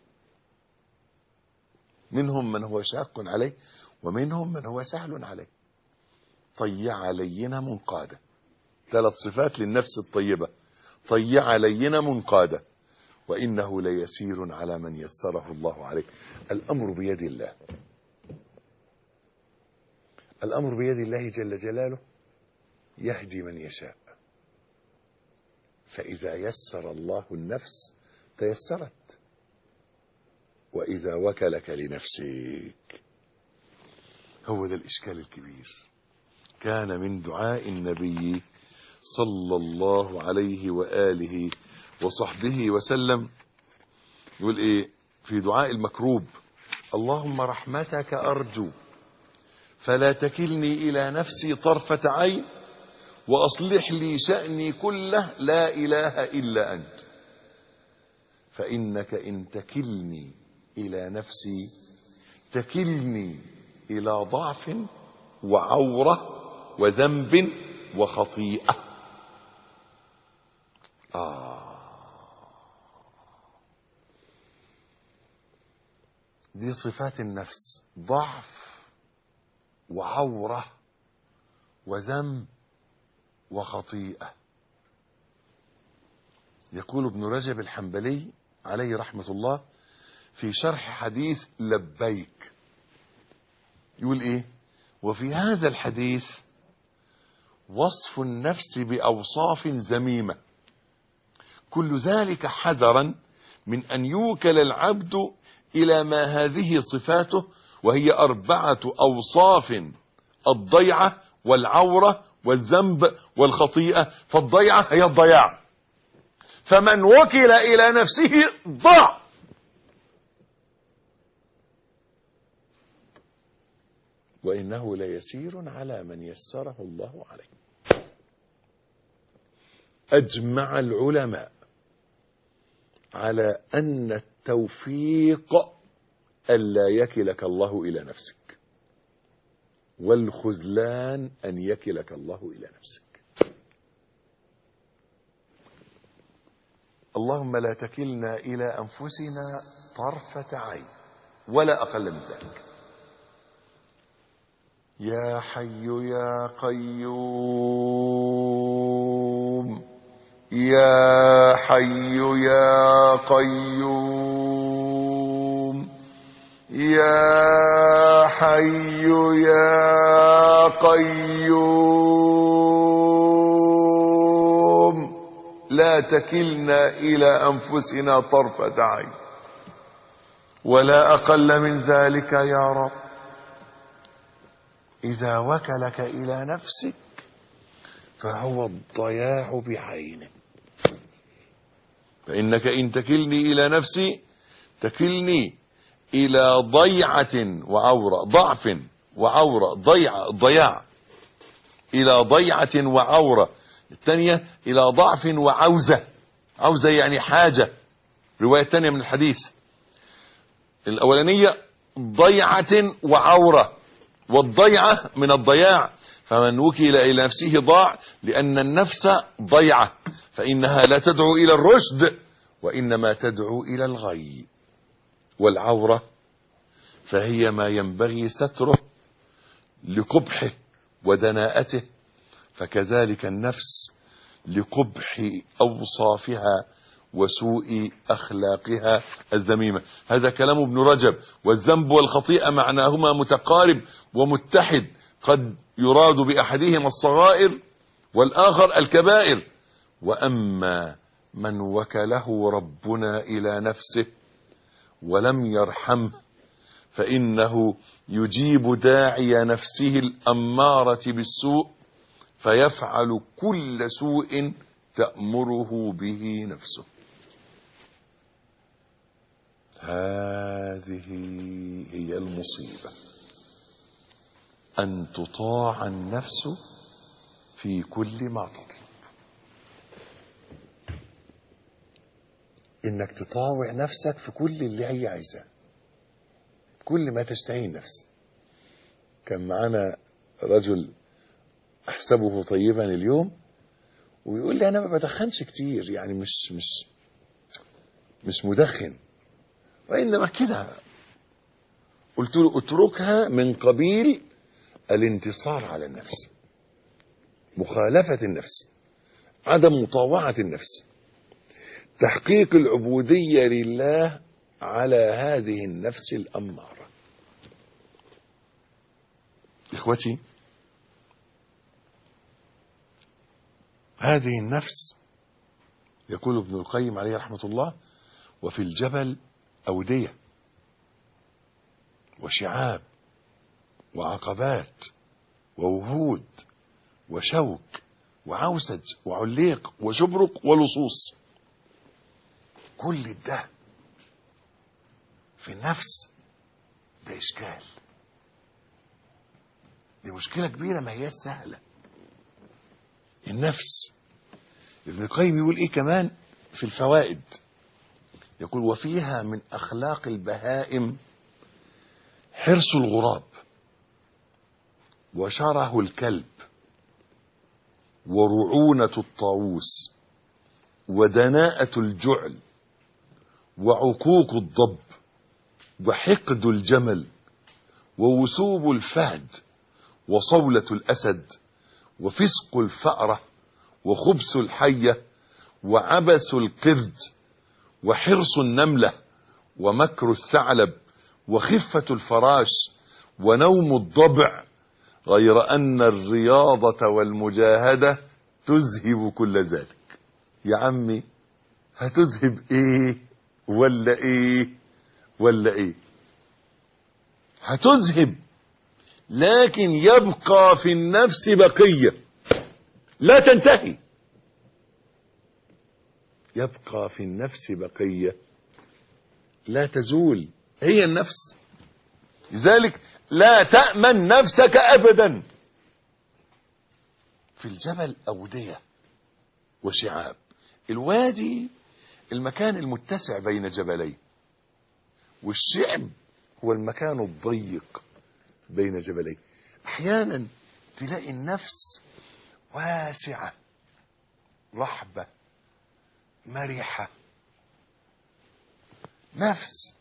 Speaker 3: منهم من هو شاق عليه ومنهم من هو سهل عليه. طيع لينة منقادة، 3 صفات للنفس الطيبة. طيع لينة منقادة، وإنه ليسير على من يسره الله عليه. الأمر بيد الله، الأمر بيد الله جل جلاله، يهدي من يشاء. فإذا يسر الله النفس تيسرت، وإذا وكلك لنفسك. هو ذا الإشكال الكبير. كان من دعاء النبي صلى الله عليه وآله وصحبه وسلم، يقول إيه في دعاء المكروب؟ اللهم رحمتك أرجو فلا تكلني إلى نفسي طرفة عين، وأصلح لي شأني كله، لا إله إلا أنت. فإنك إن تكلني إلى نفسي تكلني إلى ضعف وعورة وذنب وخطيئة. دي صفات النفس: ضعف وعورة وذنب وخطيئة. يقول ابن رجب الحنبلي عليه رحمة الله في شرح حديث لبيك، يقول إيه؟ وفي هذا الحديث وصف النفس بأوصاف ذميمة، كل ذلك حذرا من أن يوكل العبد إلى ما هذه صفاته، وهي 4 أوصاف: الضيعة والعورة والذنب والخطيئة. فالضيعة هي الضياع، فمن وكل إلى نفسه ضاع. وإنه ليسير على من يسره الله عليه. أجمع العلماء على أن التوفيق ألا يكلك الله إلى نفسك، والخذلان أن يكلك الله إلى نفسك. اللهم لا تكلنا إلى أنفسنا طرفة عين ولا أقل من ذلك. يا حي يا قيوم، يا حي يا قيوم، يا حي يا قيوم، لا تكلنا إلى أنفسنا طرفة عين ولا أقل من ذلك يا رب. إذا وكلك إلى نفسك فهو الضياع بعينه. فإنك إن تكلني إلى نفسي تكلني إلى ضيعة وعورة، ضعف وعورة، ضياع، إلى ضيعة وعورة. الثانية إلى ضعف وعوزة، عوزة يعني حاجة، رواية ثانية من الحديث. الأولانية ضيعة وعورة، والضيعة من الضياع. فمن وكل إلى نفسه ضاع، لأن النفس ضيعة، فإنها لا تدعو إلى الرشد وإنما تدعو إلى الغي. والعورة فهي ما ينبغي ستره لقبحه ودناءته، فكذلك النفس لقبح أوصافها وسوء أخلاقها الذميمة. هذا كلام ابن رجب. والذنب والخطيئة معناهما متقارب ومتحد، قد يراد بأحدهما الصغائر والآخر الكبائر. وأما من وكله ربنا إلى نفسه ولم يرحمه فإنه يجيب داعي نفسه الأمارة بالسوء، فيفعل كل سوء تأمره به نفسه. هذه هي المصيبة، أن تطاع النفس في كل ما تطلب. إنك تطاوع نفسك في كل اللي هي عايزاه، كل ما تشتهي النفس. كان معانا رجل احسبه طيبا اليوم ويقول لي انا ما بدخنش كتير، يعني مش مدخن، وانما كده. قلت له اتركها من قبيل الانتصار على النفس، مخالفة النفس، عدم مطاوعة النفس، تحقيق العبودية لله على هذه النفس الأمارة. إخوتي، هذه النفس يقول ابن القيم عليه رحمة الله: وفي الجبل أودية وشعاب وعقبات ووهود وشوك وعوسج وعليق وشبرق ولصوص. كل ده في النفس ده إشكال، دي مشكلة كبيرة، ما هي سهلة. النفس ابن القيم يقول ايه كمان في الفوائد؟ يقول: وفيها من أخلاق البهائم حرص الغراب وشره الكلب ورعونة الطاووس ودناءة الجعل وعقوق الضب وحقد الجمل ووسوب الفهد وصولة الأسد وفسق الفأرة وخبث الحية وعبث القرد وحرص النملة ومكر الثعلب وخفة الفراش ونوم الضبع، غير أن الرياضة والمجاهدة تذهب كل ذلك. يا عمي، هتذهب ايه ولا ايه ولا ايه؟ هتذهب، لكن يبقى في النفس بقية لا تنتهي. يبقى في النفس بقية لا تزول، هي النفس. لذلك لا تأمن نفسك أبدا. في الجبل أودية وشعاب. الوادي المكان المتسع بين جبلين، والشعب هو المكان الضيق بين جبلين. احيانا تلاقي النفس واسعة رحبة مرحة، نفس،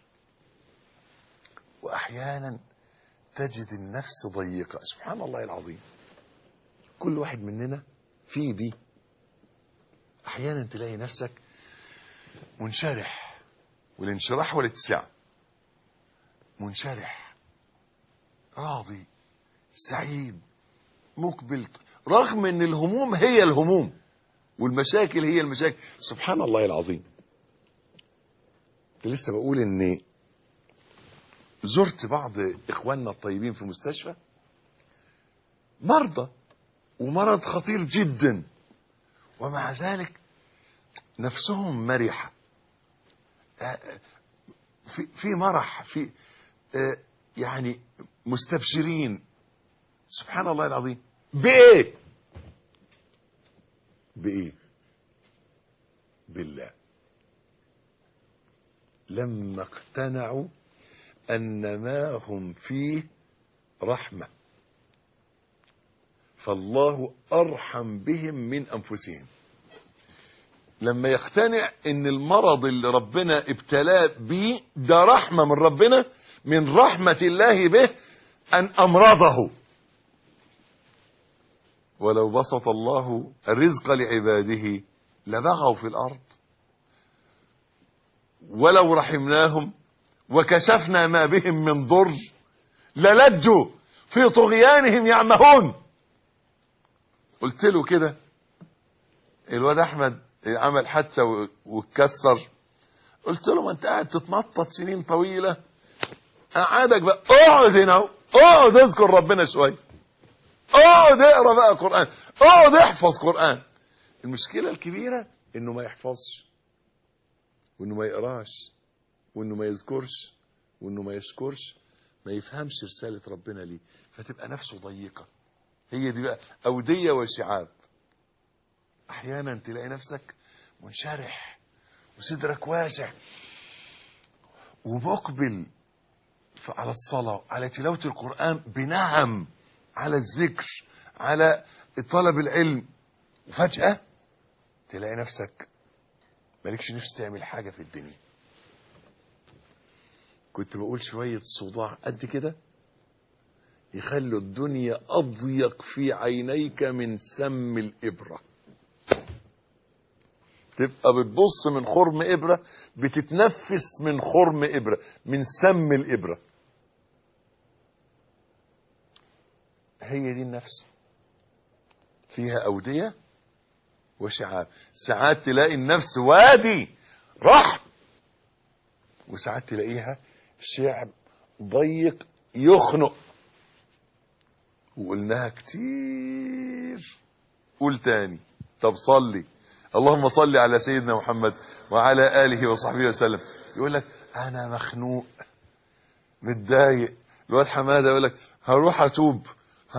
Speaker 3: واحيانا تجد النفس ضيقة. سبحان الله العظيم، كل واحد مننا في دي. احيانا تلاقي نفسك منشرح، والانشراح والاتساع، منشرح راضي سعيد مقبل، رغم ان الهموم هي الهموم والمشاكل هي المشاكل. سبحان الله العظيم. كنت لسه بقول اني زرت بعض اخواننا الطيبين في مستشفى مرضى، ومرض خطير جدا، ومع ذلك نفسهم مرحة، في مرح، في يعني مستبشرين. سبحان الله العظيم. بإيه؟ بإيه؟ بالله. لما اقتنعوا أن ما هم فيه رحمة، فالله أرحم بهم من أنفسهم. لما يقتنع ان المرض اللي ربنا ابتلاه بيه ده رحمة من ربنا، من رحمة الله به ان امرضه. ولو بسط الله الرزق لعباده لبغوا في الارض، ولو رحمناهم وكشفنا ما بهم من ضر للجوا في طغيانهم يعمهون. قلت له كده، الواد احمد عمل حادثه واتكسر، قلت له: ما انت قاعد تتنطط سنين طويله، قعدك بقى، اقعد هنا، اقعد اذكر ربنا شويه، اقعد اقرا بقى قران، اقعد احفظ قران. المشكله الكبيره انه ما يحفظش، وانه ما يقراش، وانه ما يذكرش، وانه ما يشكرش، ما يفهمش رساله ربنا ليه، فتبقى نفسه ضيقه. هي دي بقى اوديه وشعاب. احيانا تلاقي نفسك منشرح وصدرك واسع ومقبل على الصلاة، على تلاوة القرآن بنهم، على الذكر، على طلب العلم، وفجأة تلاقي نفسك مالكش نفس تعمل حاجة في الدنيا. كنت بقول شوية صداع قد كده يخلوا الدنيا أضيق في عينيك من سم الإبرة. تبقى بتبص من خرم إبرة، بتتنفس من خرم إبرة، من سم الإبرة. هي دي النفس، فيها أودية وشعاب. ساعات تلاقي النفس وادي رحب، وساعات تلاقيها شعب ضيق يخنق. وقلناها كتير، قول تاني. طب صلي، اللهم صل على سيدنا محمد وعلى آله وصحبه وسلم. يقول لك أنا مخنوق متضايق. الواد حمادة يقول لك هروح أتوب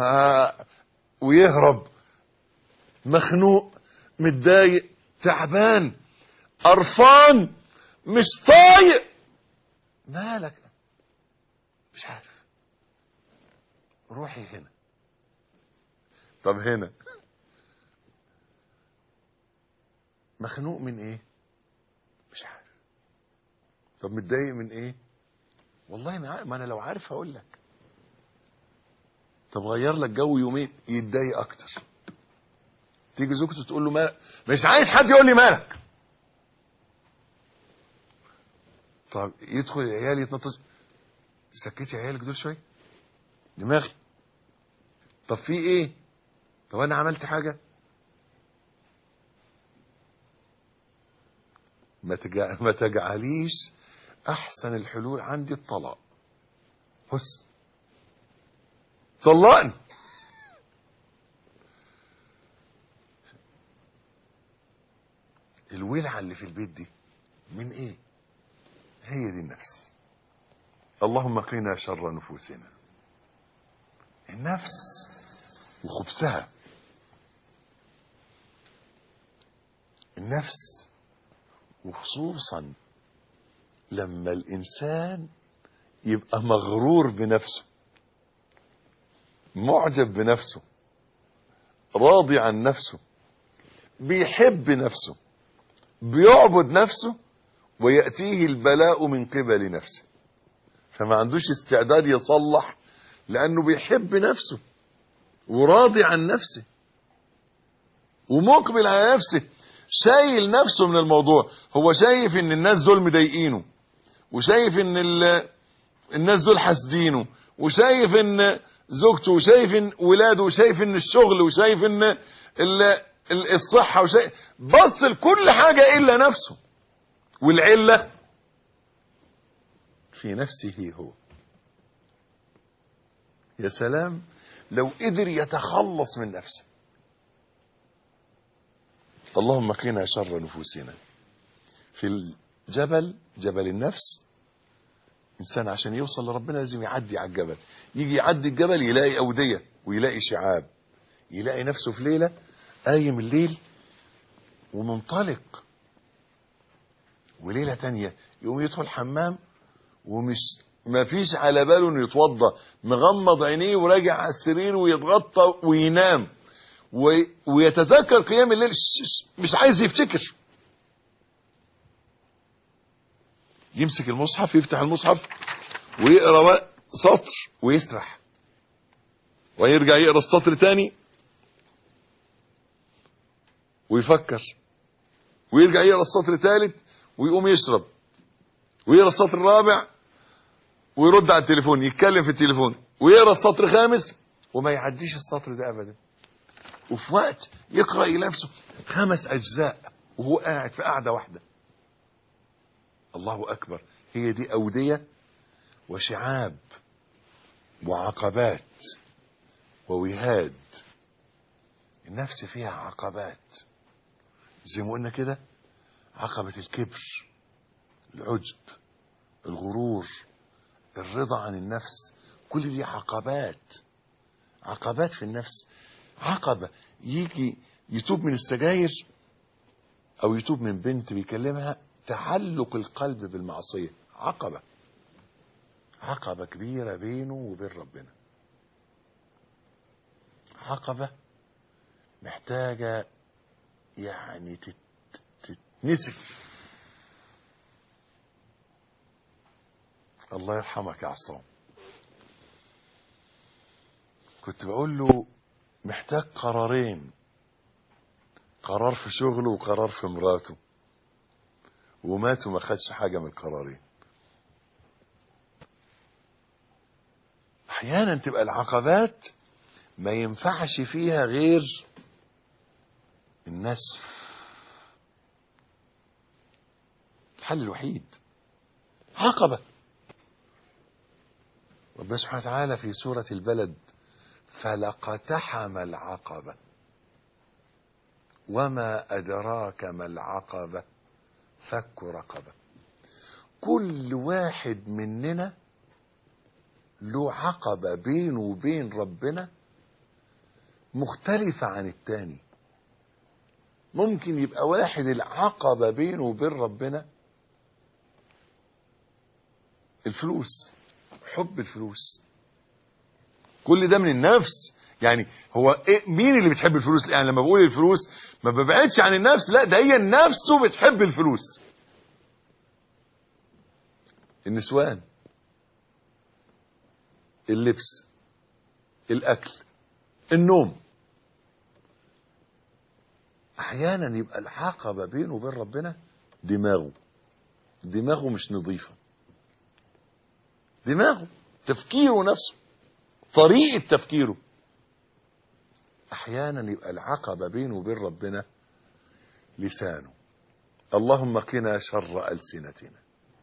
Speaker 3: ويهرب. مخنوق متضايق تعبان قرفان مش طايق. مالك؟ مش عارف. روحي هنا. طب هنا مخنوق من ايه؟ مش عارف. طب متضايق من ايه؟ والله ما عارف. ما انا لو عارف هقول لك. طب غير لك جو يومين يتضايق اكتر. تيجي زوجته تقول له مالك؟ مش عايز حد يقول لي مالك. طب يدخل العيال يتنطط. سكتي عيالك دول شويه دماغي. طب في ايه؟ طب انا عملت حاجه؟ ما تجعليش احسن الحلول عندي الطلاق. بص طلقني. الولعه اللي في البيت دي من ايه؟ هي دي النفس. اللهم قنا شر نفوسنا. النفس وخبثها. النفس وخصوصا لما الإنسان يبقى مغرور بنفسه، معجب بنفسه، راضي عن نفسه، بيحب نفسه، بيعبد نفسه، ويأتيه البلاء من قبل نفسه، فما عندوش استعداد يصلح لأنه بيحب نفسه وراضي عن نفسه ومقبل على نفسه، شايل نفسه من الموضوع. هو شايف ان الناس دول مضايقينه، وشايف ان الناس دول حاسدينه، وشايف ان زوجته، وشايف ان ولاده، وشايف ان الشغل، وشايف ان الصحة، وشايف بص لكل حاجة الا نفسه. والعلة في نفسه هو. يا سلام لو قدر يتخلص من نفسه. اللهم قنا شر نفوسنا. في الجبل، جبل النفس، إنسان عشان يوصل لربنا لازم يعدي على الجبل. يجي يعدي الجبل يلاقي أودية ويلاقي شعاب، يلاقي نفسه في ليلة قايم الليل ومنطلق، وليلة تانية يقوم يدخل حمام ومش ما فيش على باله انه يتوضى، مغمض عينيه وراجع على السرير ويتغطى وينام ويتذكر قيام الليل، مش عايز يفتكر. يمسك المصحف، يفتح المصحف ويقرأ سطر ويسرح، ويرجع يقرأ السطر تاني ويفكر، ويرجع يقرأ السطر الثالث ويقوم يشرب، ويقرأ السطر الرابع ويرد على التليفون، يتكلم في التليفون، ويقرأ السطر الخامس وما يعديش السطر ده أبدا. وفي وقت يقرأ لنفسه 5 أجزاء وهو قاعد في قعدة واحدة. الله أكبر. هي دي أودية وشعاب وعقبات ووهاد. النفس فيها عقبات زي ما قلنا كده، عقبة الكبر، العجب، الغرور، الرضا عن النفس، كل دي عقبات. عقبات في النفس. عقبة يجي يتوب من السجاير او يتوب من بنت بيكلمها، تعلق القلب بالمعصية، عقبة. عقبة كبيرة بينه وبين ربنا، عقبة محتاجة يعني تتنسف. الله يرحمك يا عصام، كنت بقول له محتاج قرارين، قرار في شغله وقرار في مراته، ومات وما خدش حاجة من القرارين. احيانا تبقى العقبات ما ينفعش فيها غير النسف، الحل الوحيد عقبة. ربنا سبحانه وتعالى في سورة البلد فلاقتحم العقبة وما أدراك ما العقبة فك رقبة. كل واحد مننا له عقبة بينه وبين ربنا مختلفة عن التاني. ممكن يبقى واحد العقبة بينه وبين ربنا الفلوس، حب الفلوس، كل ده من النفس. يعني هو إيه مين اللي بتحب الفلوس؟ يعني لما بقول الفلوس ما ببعدش عن النفس، لا ده هي النفس بتحب الفلوس. النسوان، اللبس، الاكل، النوم. احيانا يبقى العقبة بينه وبين ربنا دماغه مش نظيفة، دماغه تفكيره نفسه، طريقة تفكيره. احيانا يبقى العقبة بينه وبين ربنا لسانه. اللهم قنا شر ألسنتنا.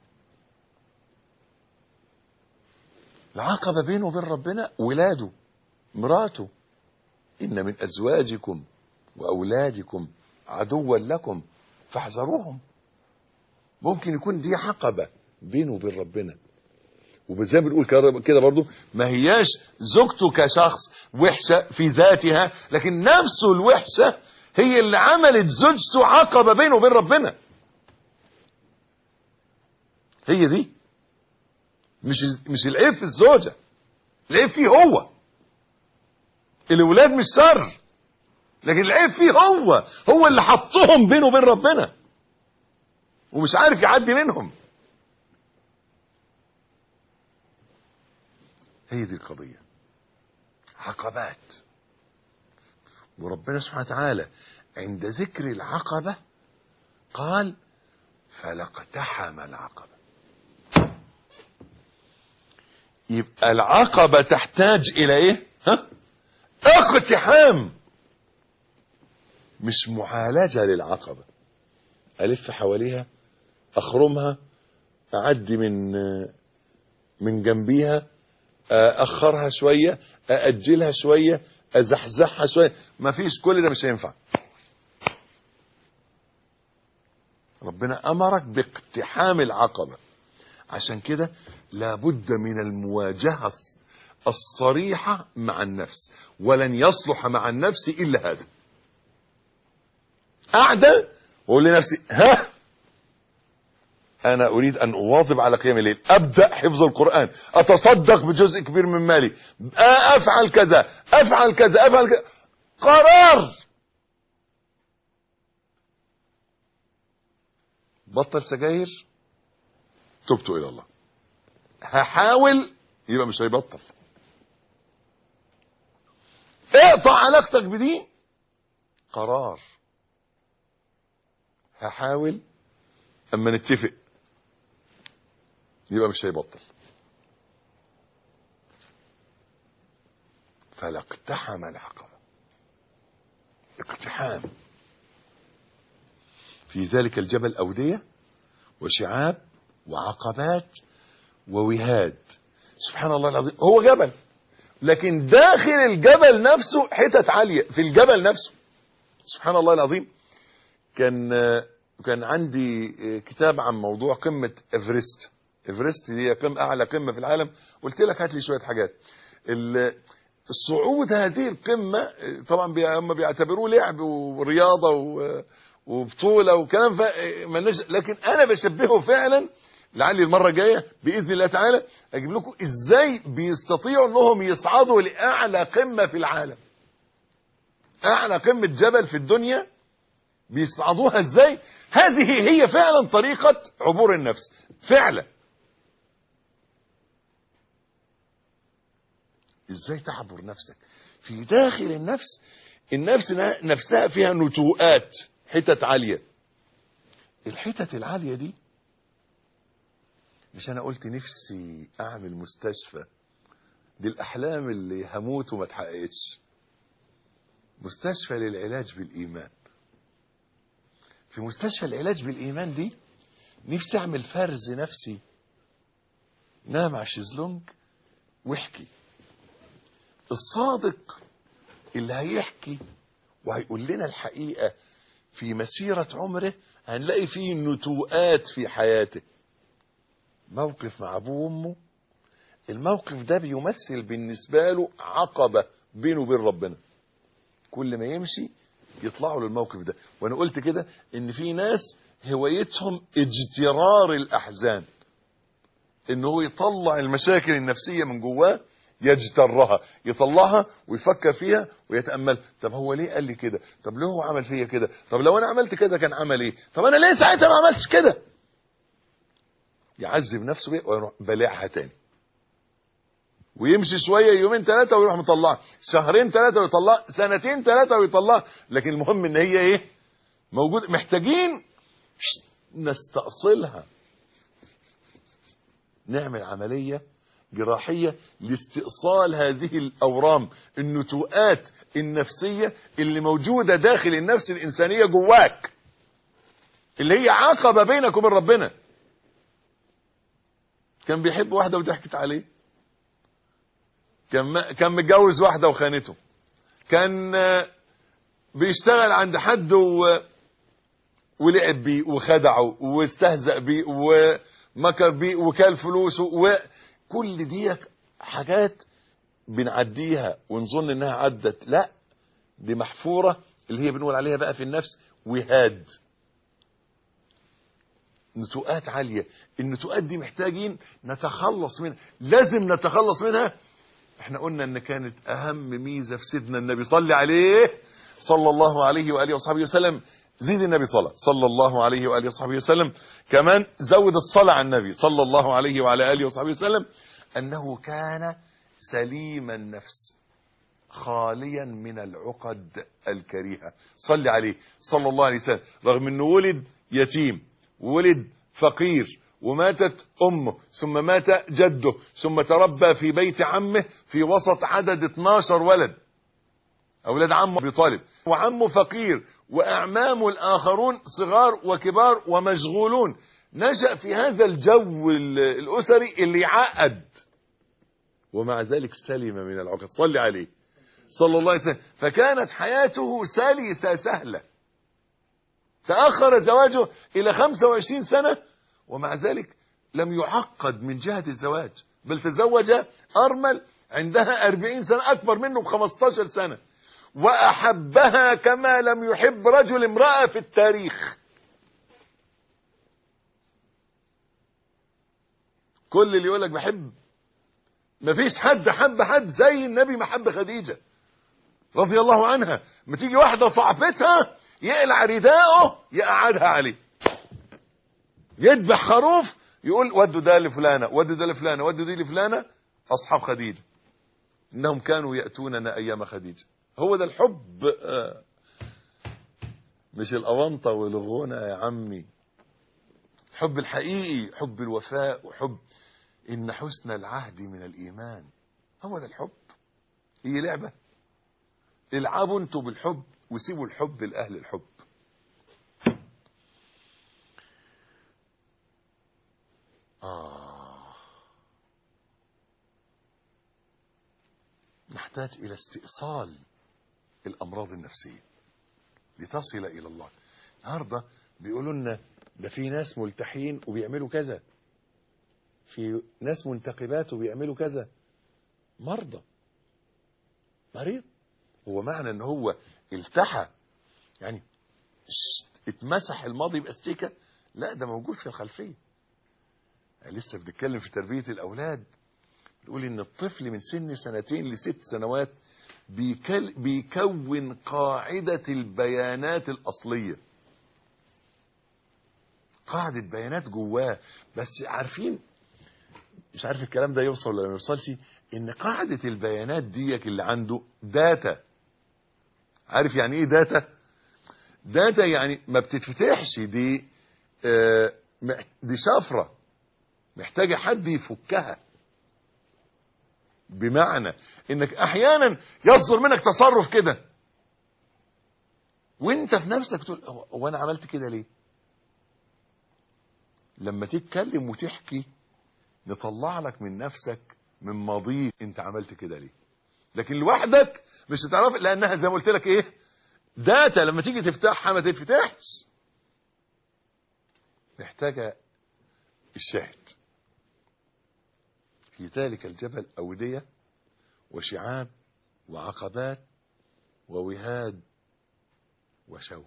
Speaker 3: العقبة بينه وبين ربنا ولاده، مراته. إن من أزواجكم وأولادكم عدوا لكم فاحذروهم. ممكن يكون دي عقبة بينه وبين ربنا. وزي ما بنقول كده برضو ما هياش زوجته كشخص وحشة في ذاتها، لكن نفسه الوحشة هي اللي عملت زوجته عقبة بينه وبين ربنا. هي دي مش العيب في الزوجة، العيب فيه هو. الولاد مش شر، لكن العيب فيه هو اللي حطهم بينه وبين ربنا ومش عارف يعدي منهم. هي دي القضية، عقبات. وربنا سبحانه وتعالى عند ذكر العقبة قال فلاقتحم العقبة. يبقى العقبة تحتاج إلى إيه؟ اقتحام، مش معالجة للعقبة. ألف حواليها، أخرمها، أعدي من جنبيها، أخرها شوية، أأجلها شوية، أزحزحها شوية. مفيش، كل ده مش هينفع. ربنا أمرك باقتحام العقبة. عشان كده لابد من المواجهة الصريحة مع النفس، ولن يصلح مع النفس إلا هذا. قاعدة وأقول لنفسي أنا أريد أن أواظب على قيام الليل، أبدأ حفظ القرآن، أتصدق بجزء كبير من مالي، أفعل كذا أفعل كذا أفعل كذا. قرار. بطل سجاير، تبت إلى الله. هحاول، يبقى مش هيبطل. اقطع علاقتك بدي، قرار. هحاول، اما نتفق، يبقى مش هيبطل. فلاقتحم العقبة، اقتحام. في ذلك الجبل أودية وشعاب وعقبات ووهاد. سبحان الله العظيم، هو جبل، لكن داخل الجبل نفسه حتت عالية في الجبل نفسه. سبحان الله العظيم. كان عندي كتاب عن موضوع قمة إيفرست. إيفرست هي أعلى قمة في العالم. قلت لك هات لي شوية حاجات. الصعود هذه القمة طبعا هم بيعتبروه لعب ورياضة وبطولة وكلام، لكن أنا بشبهه فعلا لعلي المرة الجاية بإذن الله تعالى أجيب لكم إزاي بيستطيعوا أنهم يصعدوا لأعلى قمة في العالم، أعلى قمة جبل في الدنيا بيصعدوها إزاي. هذه هي فعلا طريقة عبور النفس فعلا. إزاي تعبر نفسك في داخل النفس؟ النفس نفسها فيها نتوءات، حتت عالية. الحتت العالية دي، مش أنا قلت نفسي أعمل مستشفى؟ دي الأحلام اللي هموت وما تحققتش. مستشفى للعلاج بالإيمان. في مستشفى العلاج بالإيمان دي نفسي أعمل فرز نفسي، نام على الشيزلونج واحكي. الصادق اللي هيحكي وهيقول لنا الحقيقة في مسيرة عمره هنلاقي فيه نتوءات في حياته. موقف مع أبوه وأمه، الموقف ده بيمثل بالنسبة له عقبة بينه وبين ربنا. كل ما يمشي يطلعوا للموقف ده. وأنا قلت كده إن في ناس هوايتهم اجترار الأحزان، إنه هو يطلع المشاكل النفسية من جواه، يجترها، يطلعها ويفكر فيها ويتأمل. طب هو ليه قال لي كده؟ طب ليه هو عمل فيا كده؟ طب لو أنا عملت كده كان عمل إيه؟ طب أنا ليه ساعتها ما عملتش كده؟ يعذب نفسه بيه ويروح بلعها تاني، ويمشي شوية يومين ثلاثة ويروح مطلعها، شهرين ثلاثة ويطلعها، سنتين ثلاثة ويطلعها. لكن المهم إن هي إيه؟ موجود. محتاجين نستأصلها، نعمل عملية جراحية لاستئصال هذه الأورام، النتوءات النفسية اللي موجودة داخل النفس الإنسانية جواك، اللي هي عقبة بينك وبين ربنا. كان بيحب واحدة وضحكت عليه، كان متجوز واحدة وخانته، كان بيشتغل عند حد ولعب بيه وخدعه واستهزأ بيه ومكر بيه وكال فلوسه، وكل دي حاجات بنعديها ونظن انها عدت. لا، دي محفورة، اللي هي بنقول عليها بقى في النفس وهاد، نتوءات عالية. النتوءات دي محتاجين نتخلص منها، لازم نتخلص منها. احنا قلنا ان كانت اهم ميزة في سيدنا النبي، صلى عليه صلى الله عليه وآله وصحبه وسلم. زيد النبي صلى الله عليه وآله وصحبه وسلم، كمان زود الصلاة على النبي صلى الله عليه وعلى آله وصحبه وسلم. أنه كان سليم النفس خاليا من العقد الكريهة. صلى عليه صلى الله عليه وسلم، رغم أنه ولد يتيم، ولد فقير، وماتت أمه، ثم مات جده، ثم تربى في بيت عمه في وسط عدد 12 ولد، أولاد عمه أبي طالب، وعمه فقير، وأعمامه الآخرون صغار وكبار ومشغولون. نشأ في هذا الجو الأسري اللي يعقد، ومع ذلك سلم من العقد. صلي عليه صلى الله عليه وسلم. فكانت حياته سلسة سهلة. تأخر زواجه إلى 25 سنة، ومع ذلك لم يعقد من جهة الزواج، بل تزوج أرمل عندها 40 سنة، أكبر منه ب15 سنة، وأحبها كما لم يحب رجل امرأة في التاريخ. كل اللي يقولك بحب، مفيش حد حب حد زي النبي ما حب خديجة رضي الله عنها. ما تيجي واحدة صاحبتها يقلع رداءه يقعدها عليه، يذبح خروف يقول ودوا ده لفلانة، ودوا ده لفلانة، ودوا دي لفلانة، أصحاب خديجة إنهم كانوا يأتوننا أيام خديجة. هو ده الحب، مش الأونطة والغنى يا عمي. الحب الحقيقي حب الوفاء، وحب إن حسن العهد من الإيمان. هو ده الحب. هي لعبة؟ العبوا انتوا بالحب وسيبوا الحب لأهل الحب. نحتاج إلى استئصال الأمراض النفسية لتصل إلى الله. النهارده بيقولوا لنا ده في ناس ملتحين وبيعملوا كذا، في ناس منتقبات وبيعملوا كذا. مرضى، مريض. هو معنى ان هو التحى يعني اتمسح الماضي باستيكة؟ لا، ده موجود في الخلفية. لسه بنتكلم في تربية الأولاد، نقول إن الطفل من سن 2 ل6 سنوات بيكون قاعدة البيانات الأصلية، قاعدة بيانات جواه. بس عارفين، مش عارف الكلام ده يوصل ولا ما يوصلش، إن قاعدة البيانات ديك اللي عنده داتا. عارف يعني إيه داتا؟ داتا يعني ما بتتفتحش، دي شفرة محتاجة حد يفكها. بمعنى انك احيانا يصدر منك تصرف كده وانت في نفسك تقول هو انا عملت كده ليه؟ لما تتكلم وتحكي نطلع لك من نفسك من ماضيك انت عملت كده ليه. لكن لوحدك مش هتعرف، لانها زي ما قلت لك ايه، داتا لما تيجي تفتحها ما تتفتحش، محتاجة الشاهد. في ذلك الجبل أودية وشعاب وعقبات ووهاد وشوك.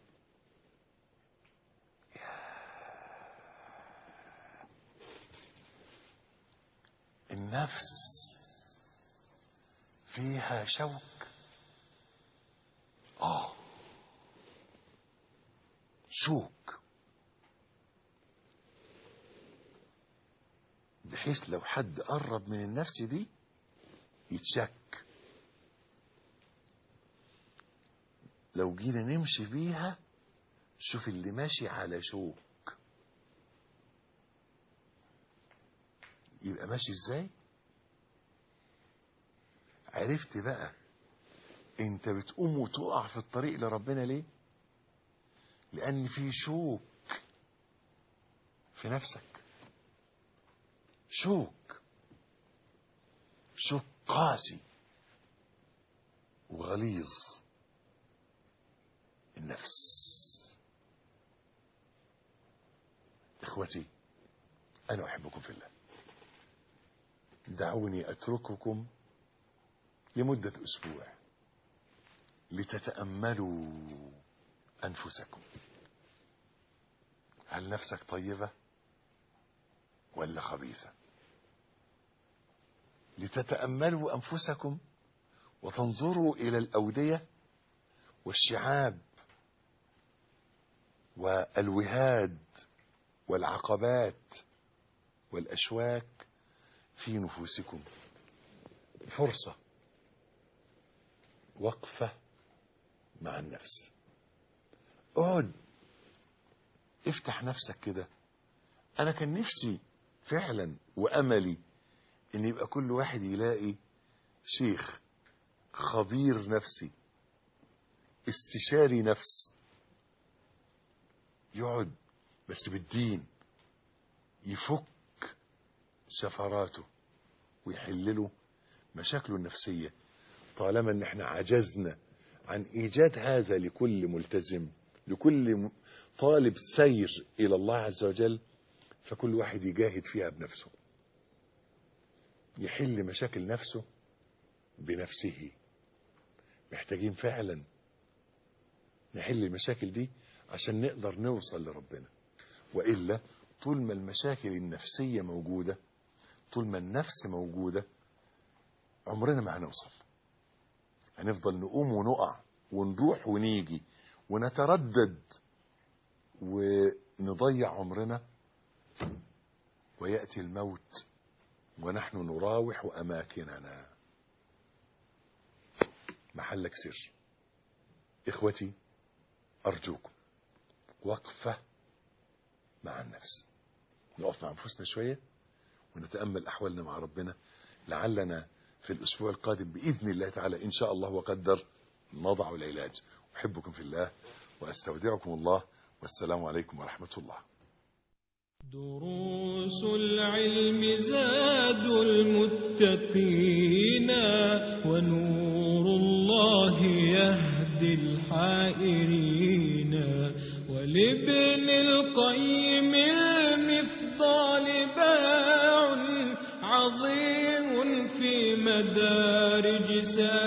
Speaker 3: النفس فيها شوك، شوك، بحيث لو حد قرب من النفس دي يتشك. لو جينا نمشي بيها، شوف اللي ماشي على شوك يبقى ماشي ازاي. عرفت بقى انت بتقوم وتقع في الطريق لربنا ليه؟ لان في شوك في نفسك، شوك قاسي وغليظ. النفس. اخوتي انا احبكم في الله، دعوني اترككم لمدة اسبوع لتتأملوا انفسكم. هل نفسك طيبة ولا خبيثة؟ لتتأملوا انفسكم وتنظروا الى الاودية والشعاب والوهاد والعقبات والأشواك في نفوسكم. فرصة، وقفة مع النفس. اقعد افتح نفسك كده. انا كان نفسي فعلا واملي ان يبقى كل واحد يلاقي شيخ خبير نفسي، استشاري نفس، يقعد بس بالدين يفك شفراته ويحلله مشاكله النفسية. طالما ان احنا عجزنا عن ايجاد هذا لكل ملتزم، لكل طالب سير الى الله عز وجل، فكل واحد يجاهد فيها بنفسه، يحل مشاكل نفسه بنفسه. محتاجين فعلا نحل المشاكل دي عشان نقدر نوصل لربنا. وإلا طول ما المشاكل النفسية موجودة، طول ما النفس موجودة، عمرنا ما هنوصل. هنفضل نقوم ونقع ونروح ونيجي ونتردد ونضيع عمرنا، ويأتي الموت ونحن نراوح أماكننا. محلك سر. إخوتي أرجوكم وقفة مع النفس، نقف مع أنفسنا شوية ونتأمل أحوالنا مع ربنا، لعلنا في الأسبوع القادم بإذن الله تعالى إن شاء الله وقدر نضع العلاج. أحبكم في الله وأستودعكم الله، والسلام عليكم ورحمة الله.
Speaker 4: دروس العلم زاد المتقين، ونور الله يهدي الحائرين. ولابن القيم المفضال باع عظيم في مدارج سائرين.